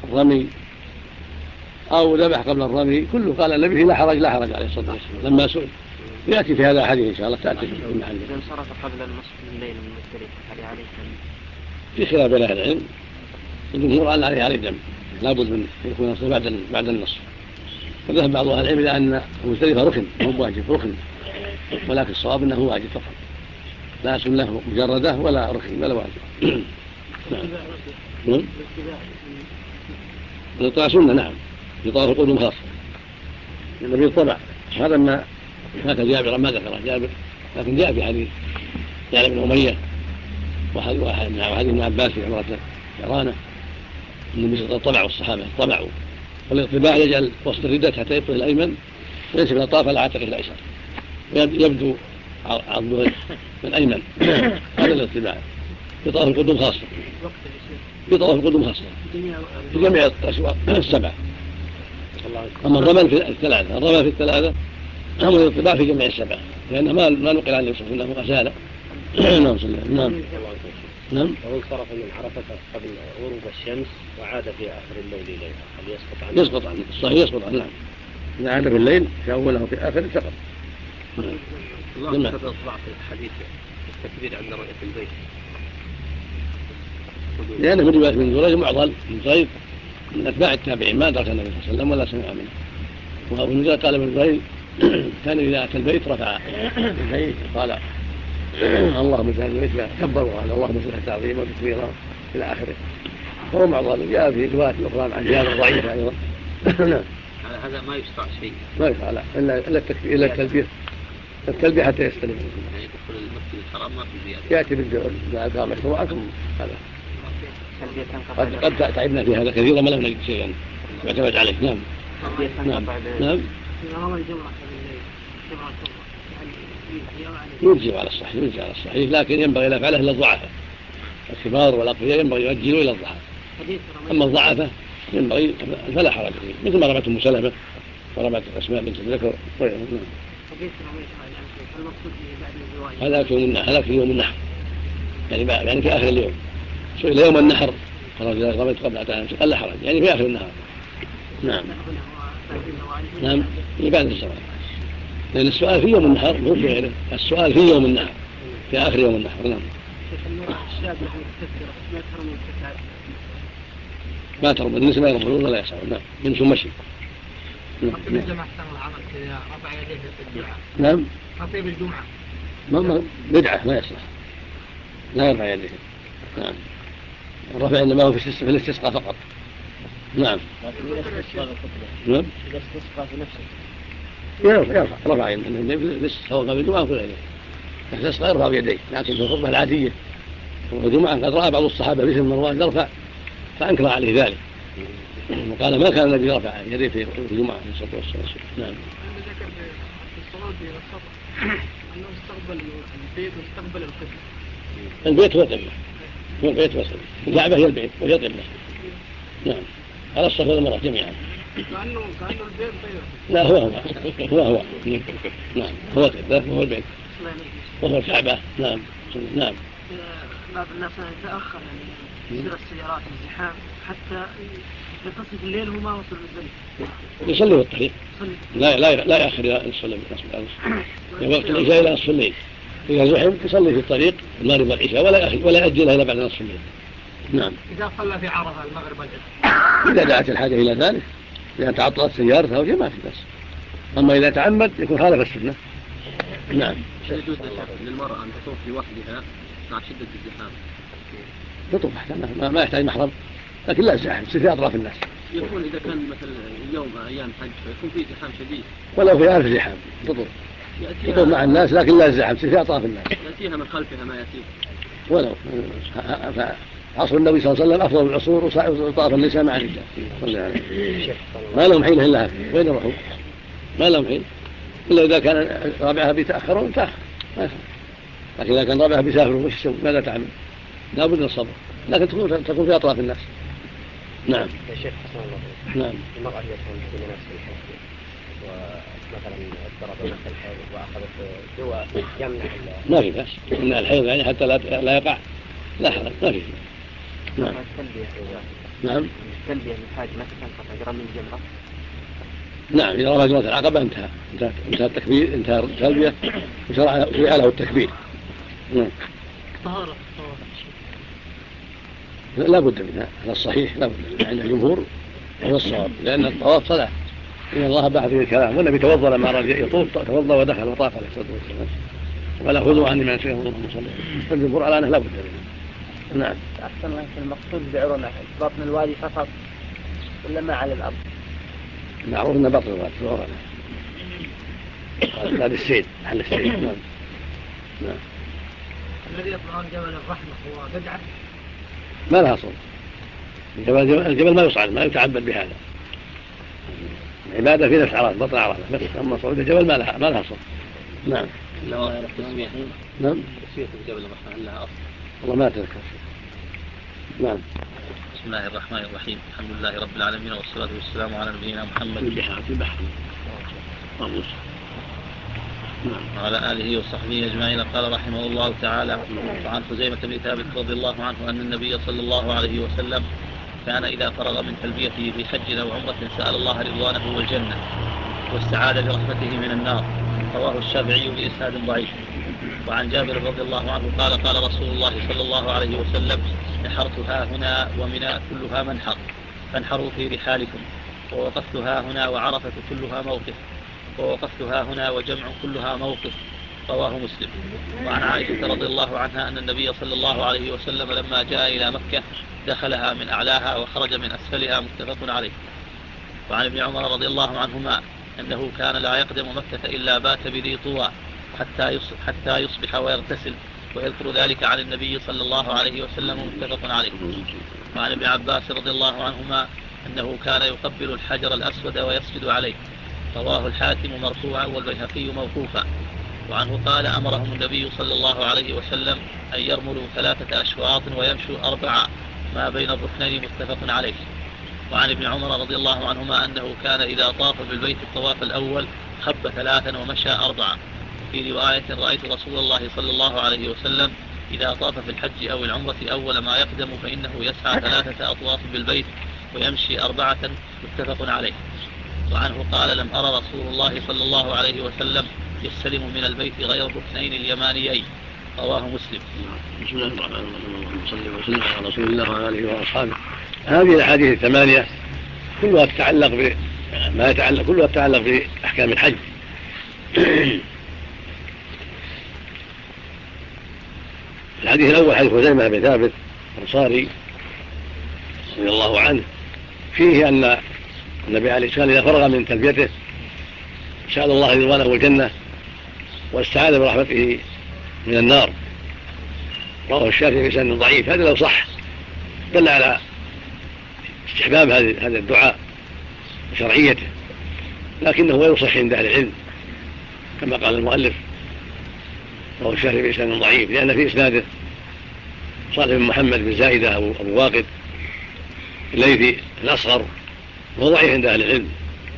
الرمي أو ذبح قبل الرمي، كله قال النبي لا حرج عليه الصلاة والسلام لما سئل. يأتي في هذا الحديث إن شاء الله، تأتي في المحل. إذا انصرف قبل النصف من الليل من مزدلفة هل عليه دم؟ في خلاف بين أهل العلم، الجمهور قال عليه دم، لابد من يكون بعد النصف. وذهب بعض أهل العلم إلى أن مزدلفة ركن مو واجب، ركن، ولكن الصواب أنه واجب فقط، لا سنة مجردة ولا ركن ولا واجب. نعم. الطبع سنة، نعم، يطاف القدوم خاصة النبي الطبع، هذا ما كان جابر ما ذكره جابر، لكن جاء في حديث جابر بن أمية وحديث ابن عباس في عمرة جعرانة النبي صلى الله عليه وسلم طبع والصحابة طبعوا، والاطباع يجعل وسط الردة حتى يبطل الأيمن وينسب الأطراف على عاتقه الأيسر، يبدو عضده الأيمن. هذا الاطباع. يطاف القدوم خاصة، يطاف القدوم خاصة في جميع الأسواق السبعة. أما الرمل في الثلاثة أمر الاطباع في جميع السبعة، لأنه ما نقل عن النبي صلى الله عليه وسلم أزال. نعم. وهو انصرف من عرفة قبل غروب الشمس وعاد في آخر الليل إليها، هل يسقط عنه؟ الصحيح يسقط عنه، نعم. إذا عاد في الليل في أوله وفي آخره سقط. الله سبب ضعف الحديث التكبير عند رؤية البيت، لأنه من رواية من جريج معضل من جريج من أتباع التابعين ما أدرك النبي صلى الله عليه وسلم ولا سمع منه. وابن جريج قال ابن جريج كان إذا أتى البيت رفع البيت قال اللهم صل على البيت، كبر وقال اللهم صل تعظيما وتكبيرا إلى آخره. فهو معضل. جاء في رواية أخرى عن جابر ضعيفة أيضا. هذا ما يشرع شيء، ما يشرع لا إلا التلبية، التلبية حتى يستلم. يعني يدخل المسجد الحرام ما في زيادة، يأتي بالأذكار مشروعة ثم هذا. قد تعبنا في هذا كثيرا ما لم نجد شيئا يعتمد عليه. نعم. نعم. يرجع على الصحيح، لكن ينبغي لا فعله إلا الضعفاء الكبار والأقوياء، ينبغي يؤجلوا إلى الضحى. أما الضعفاء ينبغي فلا حرج فيه، مثل ما رمت أم سلمة ورمت أسماء بنت ذكر. هذا في يوم النحر، يعني في آخر اليوم. سئل يوم النحر قال إذا رميت قبل أن قال لا حرج، يعني في آخر النهار. نعم. نعم بعد الزوال، لأن السؤال في يوم النحر مو في غيره، السؤال في يوم النحر في آخر يوم النحر. نعم. ما ترى بالنسبة للفروض ولا يسعى، نعم، يمشي مشي. خطيب الجمعة أحسن الله عمل إذا رفع يديه في الدعاء. نعم. خطيب الجمعة ما بدعة ما يصلح، لا يرفع يديه. نعم. الرفع إنما هو في الاستسقاء فقط. نعم. نعم. الاستسقاء في نفسه رفع يديه سواء قبل الجمعة أو في غيره. الاستسقاء يرفع بيديه، لكن في الخطبة العادية والجمعة قد رأى بعض الصحابة مثل مروان يرفع فأنكر عليه ذلك، وقال ما كان الذي يرفع يديه في الجمعة عليه الصلاة والسلام. نعم. ذكر في الصلاة إلى السطح أنه استقبل البيت واستقبل القبلة. البيت هو القبلة، هو البيت والقبلة، الكعبة هي البيت وهي القبلة. نعم. على الصفا والمروة جميعا. كأنه البيت غيره. لا هو نعم، هو القبلة وهو البيت وهو الكعبة. نعم. نعم. بعض الناس يتأخر يعني يصير السيارات الزحام حتى يتصل الليل وما وصل بالبيت. يصلي في الطريق، لا يأخر إلى نصف الليل، وقت العشاء إلى نصف الليل. إذا زحم يصلي في الطريق المغرب والعشاء ولا يأجلها إلى بعد نصف الليل. نعم. إذا صلى في عرفة المغرب والعشاء إذا دعت الحاجة إلى ذلك، إذا تعطلت سيارته وجه ما في بس. أما إذا تعمد يكون خالف السنة. نعم. يجوز للمرأة أن تطوف لوحدها مع شدة الزحام؟ تطوف حتى ما يحتاج محرم، لكن لا زحام تصير في أطراف الناس. يكون إذا كان مثل اليوم أيام حج فيكون فيه زحام شديد، ولو في ألف زحام تطوف مع الناس، لكن لا زحام تصير في أطراف الناس. يأتيها من خلفها ما يأتيها. ولو عصر النبي صلى الله عليه وسلم أفضل العصور وطاف النساء مع الرجال ما لهم حين إلا هكذا، وين يروحوا؟ ما لهم حين إلا إذا كان رابعها بيتأخرون تأخر، لكن إذا كان رابعها بيسافروا وش يسوي؟ ماذا تعمل؟ لا بد من الصبر، لكن تكون في أطراف الناس. نعم. يا شيخ حسن الله. نعم. المرأة اللي كانت في مناسك الحج ومثلا اضطرب مثل الحيض وأخذت دواء يمنع ما في بأس، إن الحيض يعني حتى لا يقع لا حرج، ما في. نعم. التلبية نعم. التلبية من حاج ما تنقطع أجرا من جمرة. نعم إذا رمى جمرة العقبة انتهى التكبير، انتهى التلبية وشرع له التكبير. نعم. طهارة لا بد منها، هذا الصحيح لا بد منها عند الجمهور وهو الصواب، لأن الطواف صلاة إن الله باع فيه الكلام، والنبي توضأ لما أراد يطوف توضأ ودخل وطاف عليه الصلاة والسلام ولا خذوا عني من شيء اللهم صل. فالجمهور على أنه لا بد منها. نعم. أحسن الله المقصود بعرمه بطن الوادي فقط ولا ما على الأرض؟ معروف أن بطن الوادي العرمة هذا السيد محل السيد. نعم. نعم. الذي يطلعون جبل الرحمة هو بدعة؟ ما لها صوت. الجبل ما يصعد، ما يتعبد بهذا، العبادة في نفس عرفة بطن عرفة بس، أما صعود الجبل ما لها صوت. نعم. نعم. تسوية الجبل الرحمة هل لها أصل؟ والله ما أتذكر شيء. نعم. بسم الله الرحمن الرحيم، الحمد لله رب العالمين والصلاة والسلام على نبينا محمد في البحر وعلى آله وصحبه أجمعين. قال رحمه الله تعالى: وعن خزيمة بن ثابت رضي الله عنه أن النبي صلى الله عليه وسلم كان إذا فرغ من تلبيته في حج أو عمرة سأل الله رضوانه والجنة واستعاذ برحمته من النار. رواه الشافعي بإسناد ضعيف. وعن جابر رضي الله عنه قال: قال رسول الله صلى الله عليه وسلم: نحرت ها هنا ومنى كلها منحر فانحروا في رحالكم، ووقفت ها هنا وعرفة كلها موقف، ووقفت ها هنا وجمع كلها موقف. رواه مسلم. وعن عائشة رضي الله عنها أن النبي صلى الله عليه وسلم لما جاء إلى مكة دخلها من أعلاها وخرج من أسفلها، متفق عليه. وعن ابن عمر رضي الله عنهما أنه كان لا يقدم مكة إلا بات بذي طوى حتى يصبح ويغتسل، ويذكر ذلك عن النبي صلى الله عليه وسلم، متفق عليه. وعن ابن عباس رضي الله عنهما أنه كان يقبل الحجر الأسود ويسجد عليه. رواه الحاكم مرفوعا والبيهقي موقوفا. وعنه قال: أمرهم النبي صلى الله عليه وسلم أن يرملوا 3 أشواط ويمشوا 4 ما بين الركنين، متفق عليه. وعن ابن عمر رضي الله عنهما أنه كان إذا طاف بالبيت الطواف الأول خب 3 ومشى 4. في رواية: رأيت رسول الله صلى الله عليه وسلم إذا طاف في الحج أو العمرة أول ما يقدم فإنه يسعى 3 أطواف بالبيت ويمشي 4، متفق عليه. وعنه قال: لم أرى رسول الله صلى الله عليه وسلم يستلم من البيت غير الركنين اليمانيين. رواه مسلم. بسم الله الرحمن الرحيم، اللهم صل وسلم على رسول الله وعلى آله وأصحابه. هذه الأحاديث 8 كلها تتعلق كلها تتعلق بأحكام الحج. الحديث الأول حديث خزيمة بن ثابت الأنصاري رضي الله عنه، فيه أن النبي عليه الصلاة والسلام إذا فرغ من تلبيته سأل الله رضوانه والجنة واستعاذ برحمته من النار. رواه الشافعي بسند ضعيف. هذا لو صح دل على استحباب هذا الدعاء وشرعيته، لكنه غير صحيح عند أهل العلم كما قال المؤلف. رواه الشافعي بسند ضعيف لأن في إسناده صالح بن محمد بن زائدة أبو واقد الليثي الأصغر، وهو ضعيف عند أهل العلم.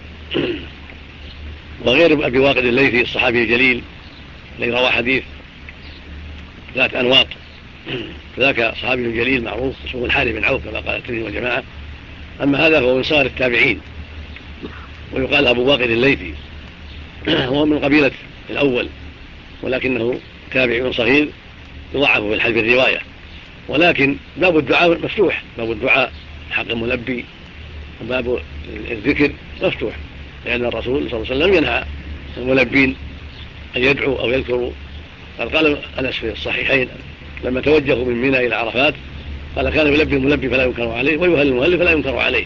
وغير أبي واقد الليثي الصحابي الجليل الذي روى حديث 3 أنواط، فذاك صحابي جليل معروف اسمه الحارث بن عوف كما قال الترمذي والجماعة. أما هذا فهو من صغار التابعين، ويقال أبو واقد الليثي، هو من قبيلة الأول ولكنه تابعي صغير يضعف في الحديث الرواية. ولكن باب الدعاء مفتوح، باب الدعاء حق الملبي وباب الذكر مفتوح، لأن الرسول صلى الله عليه وسلم ينهى الملبين أن يدعوا أو يذكروا. قال أنس في الصحيحين لما توجهوا من منى إلى عرفات قال: كان يلبي الملبي فلا ينكر عليه ويهل المهلل فلا ينكر عليه.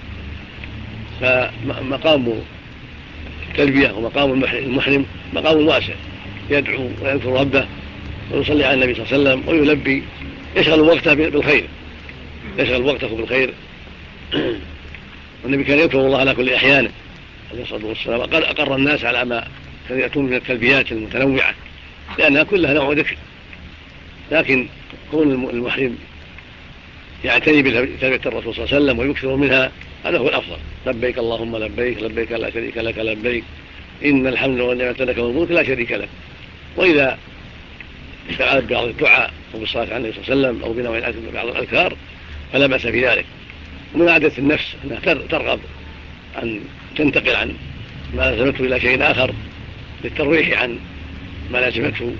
فمقام التلبية ومقام المحرم مقام واسع، يدعو ويذكر ربه ويصلي على النبي صلى الله عليه وسلم ويلبي، يشغل وقته بالخير، يشغل وقته بالخير. والنبي كان يذكر الله على كل أحيانه عليه الصلاة والسلام، وقد أقر الناس على ما كان يأتون من التلبيات المتنوعة لأنها كلها نوع ذكر. لكن كون المحرم يعتني بتلبية الرسول صلى الله عليه وسلم ويكثر منها هذا هو الأفضل. لبيك اللهم لبيك لبيك لا شريك لك لبيك إن الحمد والنعمة لك والملك لا شريك لك. وإذا اشتغلت ببعض الدعاء أو بالصلاة عليه الصلاة والسلام أو بنوع بعض الأذكار فلا بأس في ذلك. ومن عادة النفس أنها ترغب أن تنتقل عن ما لازمته إلى شيء آخر للترويح عن ما لازمته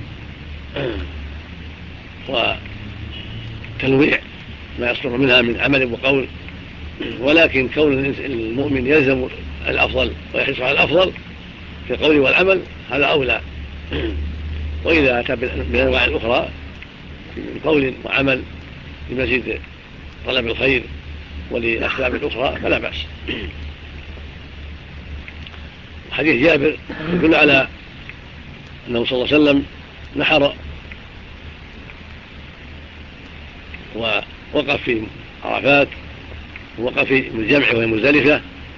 وتنويع ما يصدر منها من عمل وقول. ولكن كون المؤمن يلزم الأفضل ويحرص على الأفضل في القول والعمل هذا أولى. وإذا أتى بالأنواع الأخرى من قول وعمل لمزيد طلب الخير ولأسباب الأخرى فلا بأس. حديث جابر يدل على أنه صلى الله عليه وسلم نحر ووقف في عرفات ووقف في الجمع وهي مزدلفة،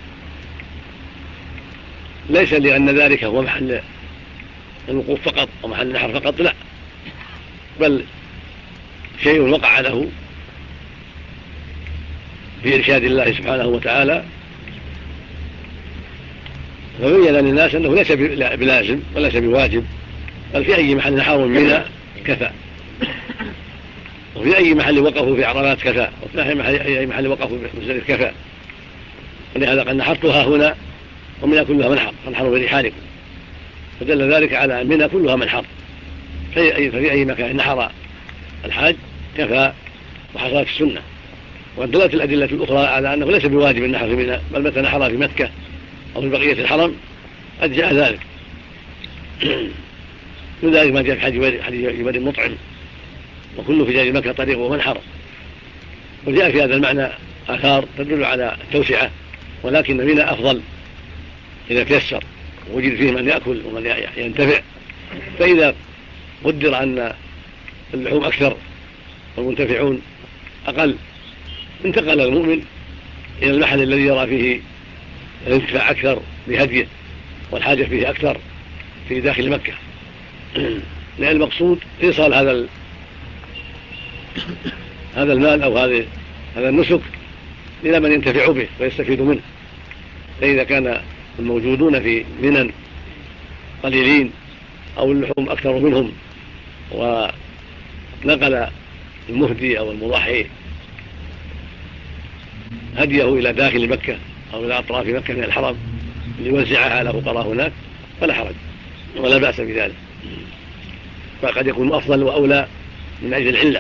ليس لأن ذلك هو محل الوقوف فقط ومحل النحر فقط، لا، بل شيء وقع له في إرشاد الله سبحانه وتعالى، فبين للناس أنه ليس بلازم وليس بواجب، بل في أي محل نحروا منى كفى، وفي أي محل وقفوا في عرفات كفى، وفي أي محل وقفوا في مزدلفة كفى. ولهذا قد نحرتها هنا ومنى كلها منحر فانحروا برحالكم، فدل ذلك على أن منى كلها منحر، ففي أي مكان نحر الحاج كفى وحصلت السنة. ودلت الأدلة الأخرى على أنه ليس بواجب النحر في منى، بل متى نحر في مكة أو في بقية الحرم أجزأ ذلك. من ذلك ما جاء في حديث جبل مطعم وكل فجاج مكة طريق ومنحر. وجاء في هذا المعنى آثار تدل على التوسعة، ولكن منى أفضل إذا تيسر ووجد فيه من يأكل ومن ينتفع. فإذا قدر أن اللحوم أكثر والمنتفعون أقل انتقل المؤمن إلى المحل الذي يرى فيه الانتفاع أكثر بهديه والحاجة فيه أكثر في داخل مكة، لأن المقصود إيصال هذا المال أو هذا النسك إلى من ينتفع به ويستفيد منه. فإذا كان الموجودون في منى قليلين أو اللحوم أكثر منهم ونقل المهدي أو المضحي هديه إلى داخل مكة أو إلى أطراف مكة من الحرم ليوزعها على فقراء هناك فلا حرج ولا بأس بذلك، فقد يكون أفضل وأولى من أجل العلة.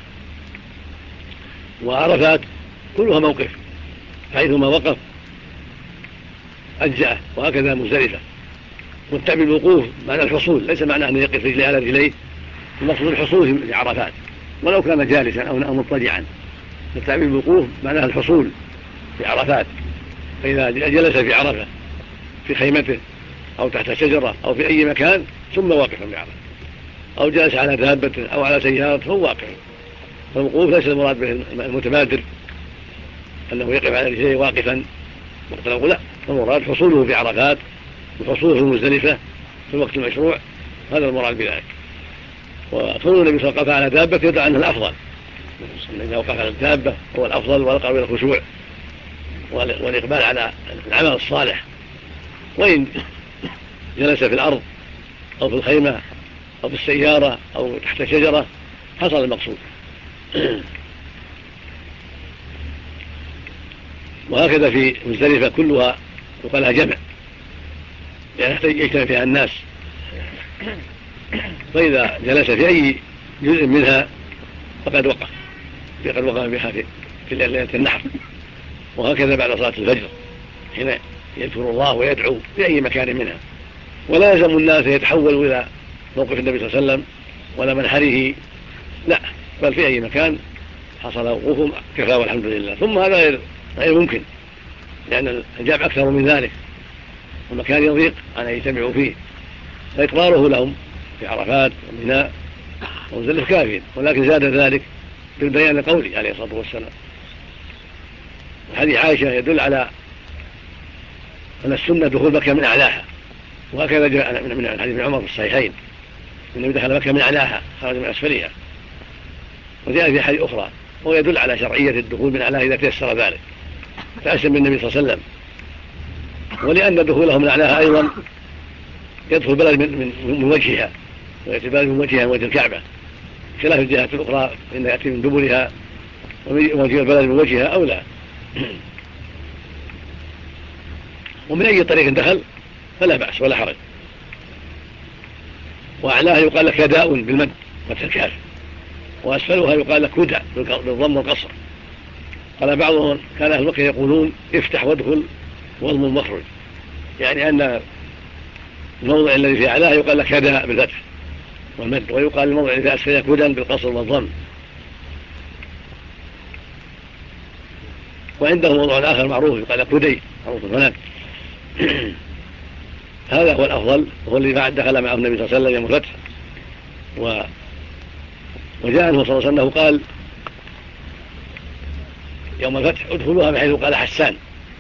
وعرفات كلها موقف، حيثما وقف أجزأه، وهكذا مزدلفة. والتعب بالوقوف معنى الحصول، ليس معنى أن يقف رجليه على رجليه، المقصود الحصول في عرفات ولو كان جالسا أو مضطجعا. التعب بالوقوف معناه الحصول في عرفات، فإذا جلس في عرفة في خيمته أو تحت شجرة أو في أي مكان ثم واقفا بعرفة، أو جلس على دابة أو على سيارة فهو واقف. فالوقوف ليس المراد به المتبادر أنه يقف على رجليه واقفا مقتلق، لا، المراد حصوله في عرفات وحصوله في المزدلفة في الوقت المشروع، هذا المراد بذلك. وكون النبي صلى الله عليه وسلم على دابة يدعى عنه الأفضل، إذا وقف على الدابة هو الأفضل والأقرب إلى الخشوع والإقبال على العمل الصالح. وإن جلس في الأرض أو في الخيمة أو في السيارة أو تحت شجرة حصل المقصود. وهكذا في مزدلفة كلها يقال لها جمع، يعني يجتمع فيها الناس، فإذا جلس في أي جزء منها فقد وقف بها في ليلة النحر. وهكذا بعد صلاة الفجر حين يذكر الله ويدعو في أي مكان منها. ولا يلزم الناس يتحولوا إلى موقف النبي صلى الله عليه وسلم ولا منحره، لا، بل في أي مكان حصل وقوفهم كفى والحمد لله. ثم هذا غير ممكن، لأن الجمع أكثر من ذلك والمكان يضيق أن يجتمعوا فيه، فإقراره لهم في عرفات ومنى ومزدلفة كافٍ. ولكن زاد ذلك بالبيان القولي عليه الصلاة والسلام. حديث عائشة يدل على أن السنة دخول مكة من أعلاها، وهكذا جاء من حديث ابن عمر في الصحيحين إنه دخل مكة من أعلاها خرج من أسفلها. وجاء في حديث أخرى وهو يدل على شرعية الدخول من أعلاها إذا تيسر ذلك، فأسلم بالنبي صلى الله عليه وسلم. ولأن دخوله من أعلاها أيضا يدخل بلد من وجهها، ويأتي بلد من وجهها من وجه الكعبة، خلاف الجهات الأخرى إن يأتي من دبرها ومجيء البلد من وجهها أو لا. ومن أي طريق دخل فلا بأس ولا حرج. وأعلاها يقال لك يداء بالمد فتح الكاف، وأسفلها يقال لك هدى بالضم والقصر. قال بعضهم كان أهل مكة يقولون افتح وادخل واضم المخرج، يعني أن الموضع الذي في أعلاها يقال لك يداء بالفتح والمد، ويقال الموضع الذي في أسفلها هدى بالقصر والضم. وعنده موضوع آخر معروف يقال لك هدي معروف هناك. هذا هو الأفضل، وهو الذي بعد دخل معه النبي صلى الله عليه وسلم يوم الفتح. وجاء عنه صلى الله عليه وسلم قال يوم الفتح ادخلوها بحيث قال حسان،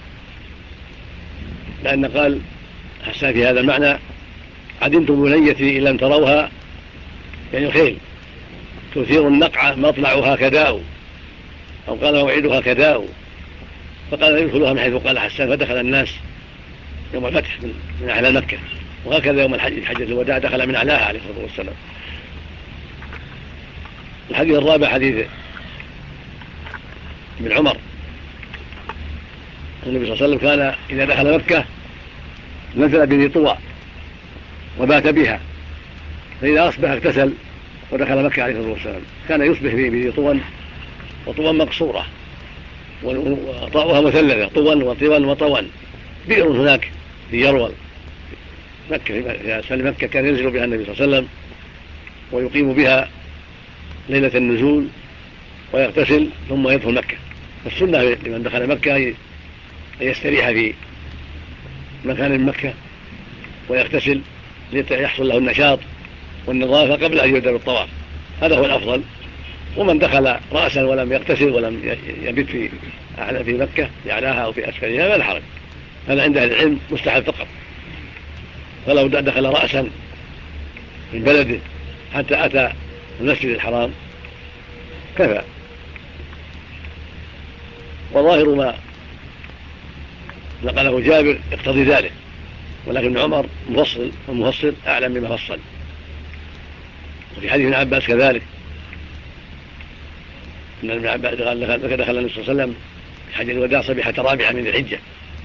لأن قال حسان في هذا المعنى عدمتم بنيتي إن لم تروها، يعني الخيل تثير النقعة مطلعها كداء، أو قال موعدها كداء، فقال يدخلوها من حيث قال حسان، فدخل الناس يوم الفتح من أعلى مكة. وهكذا يوم حجة الوداع دخل من أعلاها عليه الصلاة والسلام. الحديث الرابع حديث ابن عمر، النبي صلى الله عليه وسلم كان إذا دخل مكة نزل بذي طوى وبات بها، فإذا أصبح اغتسل ودخل مكة عليه الصلاة والسلام. كان يصبح بذي طوى وطوى مقصورة وطاؤها مثلثة، طوى وطوى وطوى، بئر هناك في يروى مكة في أسفل مكة، كان ينزل بها النبي صلى الله عليه وسلم ويقيم بها ليلة النزول ويغتسل ثم يدخل مكة. السنة لمن دخل مكة أن يستريح في مكان من مكة ويغتسل ليحصل له النشاط والنظافة قبل أن يبدأ بالطواف، هذا هو الأفضل. ومن دخل رأسا ولم يغتسل ولم يبت في مكة في أعلاها أو في أسفلها فلا حرج، هذا عند أهل العلم مستحب فقط. فلو دخل رأسا من بلده حتى أتى المسجد الحرام كفى. وظاهر ما نقله جابر يقتضي ذلك، ولكن ابن عمر مفصل أعلم مما فصل. وفي حديث ابن عباس كذلك أن ابن عباس دخل النبي صلى الله عليه وسلم في حجة الوداع صبيحة رابعة من ذي الحجة،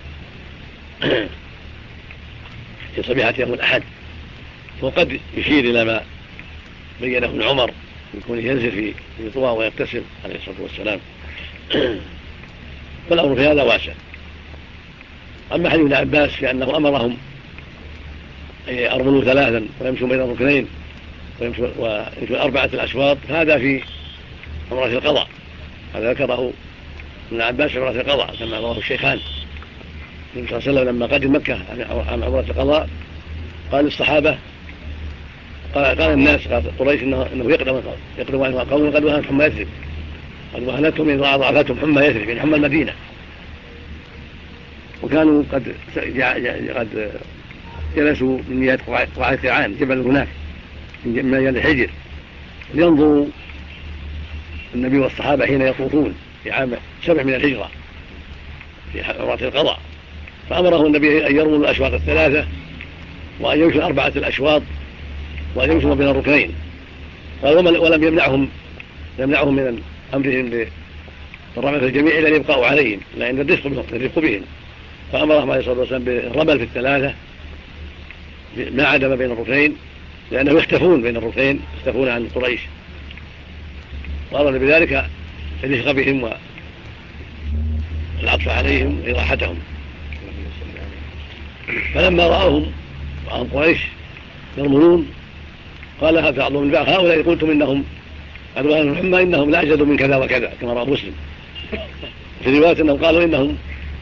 في صبيحة يوم الأحد، وقد يشير إلى ما بينه ابن عمر يكون ينزل في طوى ويغتسل عليه الصلاة والسلام. فالأمر في هذا واسع. أما حديث ابن عباس فأنه أمرهم أن يأرملوا ثلاثا ويمشوا بين الركنين ويمشوا 4 أشواط، هذا في عمرة القضاء، هذا ذكره ابن عباس في عمرة القضاء كما رواه الشيخان. النبي صلى الله عليه وسلم لما قدم مكة عن عمرة القضاء قال للصحابة، قال الناس، قال قريش إنه يقدم عنه قوم قد وهنتهم حمى يثرب، قد وهنتهم إذ أضعفتهم حمى يثرب، يعني حمى المدينة. وكانوا قد جلسوا من نهاية قاعة قيعان جبل هناك من ميال الحجر لينظروا النبي والصحابة حين يطوفون في عام 7 من الهجرة في عمرة القضاء. فأمره النبي أن يرموا الأشواط 3 وأن يمشوا 4 أشواط وأن يمشوا بين الركنين. ولم يمنعهم من أمرهم بالرمل في الجميع إلا يبقوا عليهم، لأن الرفق بهم. فأمرهم عليه الصلاة والسلام بالرمل في 3 ما عدا ما بين الركنين، لأنهم يختفون بين الركنين، يختفون عن قريش، وأراد بذلك الرفق بهم والعطف عليهم وإراحتهم. فلما رأوهم قريش يرملون قال بعضهم من بعض هؤلاء قلتم إنهم أدوان الحمى إنهم لا أجدوا من كذا وكذا، كما رواه مسلم. في رواية أنهم قالوا إنهم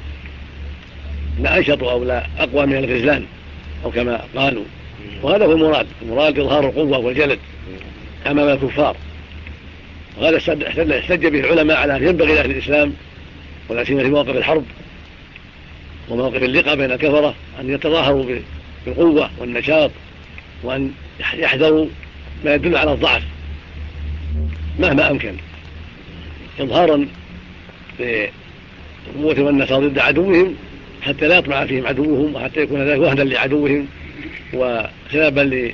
لا أنشطوا أو لا أقوى من الغزلان أو كما قالوا. وهذا هو المراد إظهار القوة والجلد أمام الكفار. وهذا احتج به العلماء على أن ينبغي لأهل الإسلام ولا سيما في مواقف الحرب ومواقف اللقاء بين الكفرة أن يتظاهروا بالقوة والنشاط، وأن يحذروا ما يدل على الضعف مهما أمكن، إظهارا بالقوة والنصر ضد عدوهم حتى لا يطمع فيهم عدوهم، وحتى يكون ذلك وهنا لعدوهم وسببا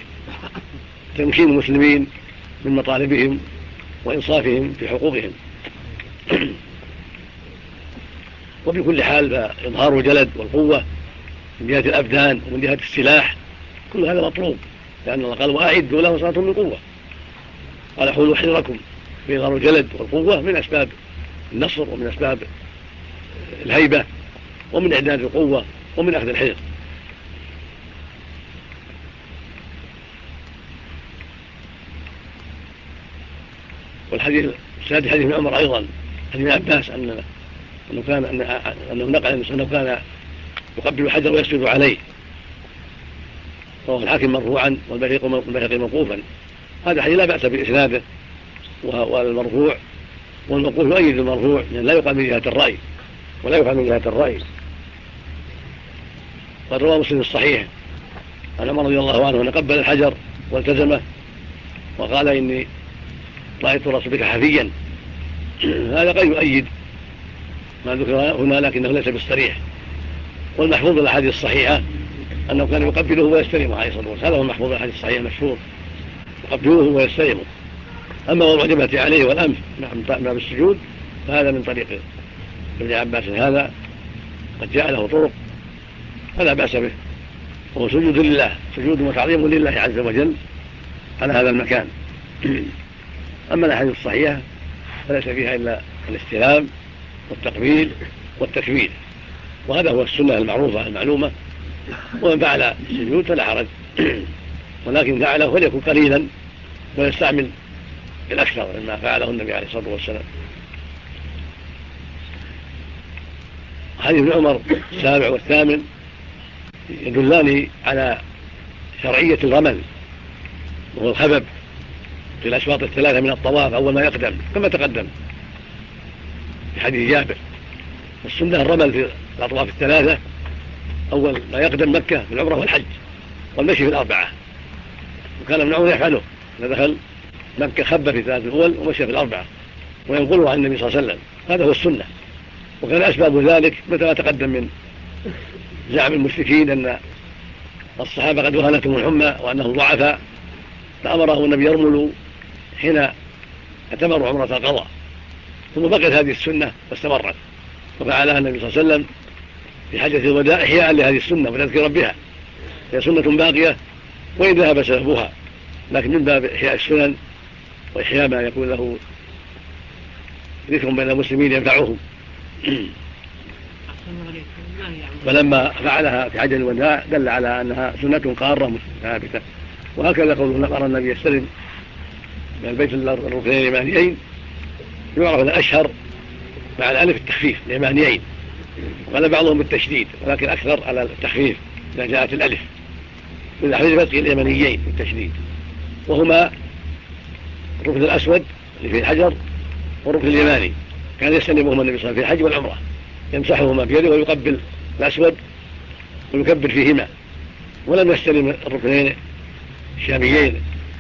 لتمكين المسلمين من مطالبهم وإنصافهم في حقوقهم. وبكل حال فإظهار الجلد والقوة من جهة الأبدان ومن جهة السلاح كل هذا مطلوب، لأن الله قال وأعدوا لهم ما استطعتم من قوة. قال حولوا حذركم، بإظهار الجلد والقوة من أسباب النصر ومن أسباب الهيبة ومن إعداد القوة ومن أخذ الحذر. والحديث السادس حديث ابن عمر أيضا، حديث ابن عباس أنه نقل أنه كان يقبل الحجر ويسجد عليه، رواه الحاكم مرفوعا والبيهقي موقوفا. هذا حديث لا بأس بإسناده، والمرفوع والموقوف يؤيد المرفوع، يعني لا يقال من جهة الرأي ولا يفعل من جهة الرأي. قد روى مسلم الصحيح عن عمر رضي الله عنه أن قبل الحجر والتزمه وقال إني رأيت رسولك حفيا. هذا قد يؤيد ما ذكر هنا لكنه ليس بالصريح، والمحفوظ الأحاديث الصحيحة أنه كان يقبله ويستلمه عليه الصلاة والسلام. هذا هو المحفوظ الأحاديث الصحيحة المشهور، يقبله ويستلمه. أما والمعجبة عليه والأنف مع السجود فهذا من طريق ابن عباس، هذا قد جاء له طرق فلا بأس به، وهو سجود لله، سجود وتعظيم لله عز وجل على هذا المكان. أما الأحاديث الصحيحة فليس فيها إلا الاستلام والتقبيل والتكبير، وهذا هو السنة المعروفة المعلومة. ومن فعل السجود فلا حرج، ولكن فعله فليكن قليلا ويستعمل الأكثر مما فعله النبي عليه الصلاة والسلام. حديث ابن عمر السابع والثامن يدلان على شرعية الرمل، وهو الخبب في الأشواط الثلاثة من الطواف أول ما يقدم كما تقدم في حديث جابر. والسنة الرمل في الأطواف الثلاثة أول ما يقدم مكة في العمرة والحج والمشي في الأربعة، وكان ابن عمر يفعله، دخل مكة خب في الثلاثة الأول ومشي في الأربعة وينقله عن النبي صلى الله عليه وسلم. هذا هو السنة. وكان أسباب ذلك مثل ما تقدم من زعم المشركين أن الصحابة قد وهنتهم الحمى وأنهم ضعفاء، فأمره النبي يرملوا حين اعتمروا عمرة القضاء، ثم بقيت هذه السنة واستمرت، وفعلها النبي صلى الله عليه وسلم في حجة الوداع إحياء لهذه السنة وتذكيرا بها. هي سنة باقية وإن ذهب سببها، لكن من باب إحياء السنن وإحياء ما يكون له ذكر بين المسلمين ينفعهم. فلما فعلها في حجة الوداع دل على أنها سنة قارة ثابتة. وهكذا قوله نقر النبي يستلم من البيت الركنين اليمانيين يعرف الأشهر مع الألف التخفيف اليمانيين، وقال بعضهم بالتشديد ولكن أكثر على التخفيف إذا جاءت الألف، إذا حذفت اليمانيين بالتشديد، وهما الركن الأسود اللي فيه الحجر والركن اليماني. كان يستلمهما النبي صلى الله عليه وسلم في الحج والعمرة، يمسحهما بيده ويقبل الأسود ويكبر فيهما، ولم يستلم الركنين الشاميين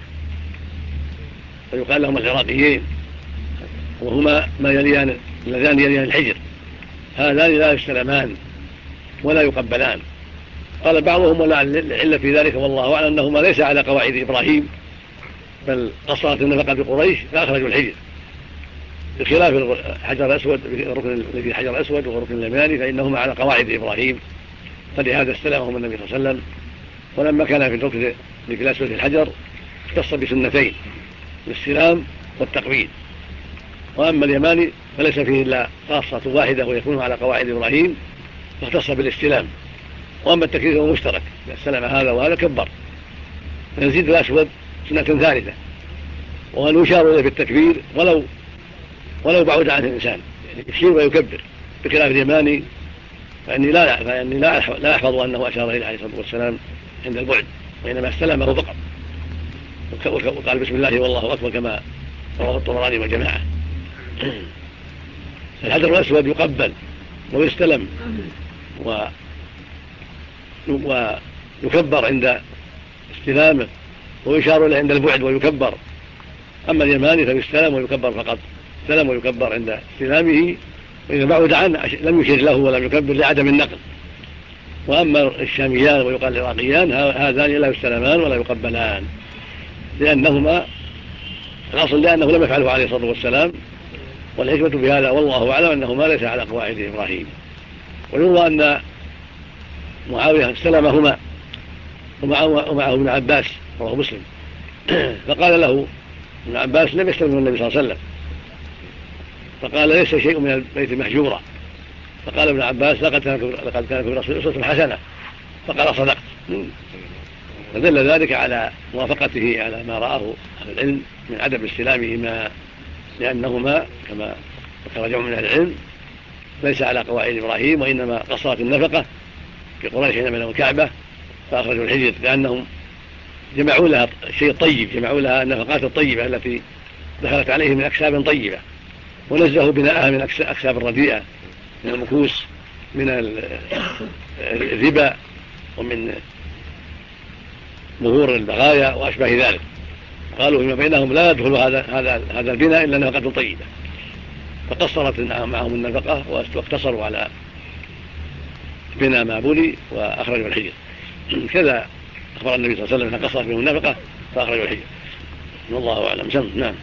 ويقال لهم العراقيين، وهما ما يليان اللذان يليان الحجر، هذان لا يستلمان ولا يقبلان. قال بعضهم ولا العلة في ذلك والله أعلم أنهما ليس على قواعد إبراهيم، بل قصرت النفقة بقريش فأخرجوا الحجر، بخلاف الحجر الأسود الركن الذي الحجر الأسود والركن اليماني فإنهما على قواعد إبراهيم، فلهذا استلمهم النبي صلى الله عليه وسلم. ولما كان في الركن الأسود الحجر اختص بسنتين، الاستلام والتقبيل. وأما اليماني فليس فيه إلا خاصة واحدة ويكون على قواعد إبراهيم فاختص بالاستلام. وأما التكبير هو مشترك، استلم هذا وهذا كبر، فيزيد الأسود سنة ثالثة، وأن يشار إليه بالتكبير ولو بعد عنه الإنسان، يشير ويكبر، بخلاف اليماني فإني لا أحفظ أنه أشار إليه عليه الصلاة والسلام عند البعد، وإنما استلمه فقط وقال بسم الله والله أكبر كما رواه الطبراني والجماعة. الحجر الأسود يقبل ويستلم ويكبر عند استلامه، ويشار له عند البعد ويكبر. أما اليماني فيستلم ويكبر فقط، استلم ويكبر عند استلامه، وإذا بعد عنه لم يشير له ولم يكبر لعدم النقل. وأما الشاميان ويقال العراقيان هذان لا يستلمان ولا يقبلان، لأنهما الأصل لأنه لم يفعله عليه الصلاة والسلام، والحكمة في هذا والله أعلم أنه ما ليس على قواعد إبراهيم. ويروى أن معاوية استلمهما ومعه ابن عباس رواه مسلم فقال له ابن عباس لم يستلمه النبي صلى الله عليه وسلم، فقال ليس شيء من البيت محجورا. فقال ابن عباس لقد كان في رسول أسوة حسنة. فقال صدقت. فدل ذلك على موافقته على ما رآه أهل العلم من عدم استلامهما، لأنهما كما ذكر جمع من أهل العلم ليس على قواعد إبراهيم، وإنما قصرت النفقة في قريش حين بنوا الكعبة فأخرجوا الحجر، لأنهم جمعوا لها الشيء الطيب، جمعوا لها النفقات الطيبة التي دخلت عليه من أكساب طيبة، ونزهوا بناءها من أكساب الرديئة، من المكوس، من الربا، ومن ظهور البغايا وأشبه ذلك. قالوا فيما بينهم لا يدخل هذا البناء إلا نفقة طيبة، فقصرت معهم النفقة واقتصروا على بناء ما بني وأخرجوا الحجر. كذا أخبر النبي صلى الله عليه وسلم أن قصرت منهم النفقة فأخرجوا الحجر. والله أعلم. نعم.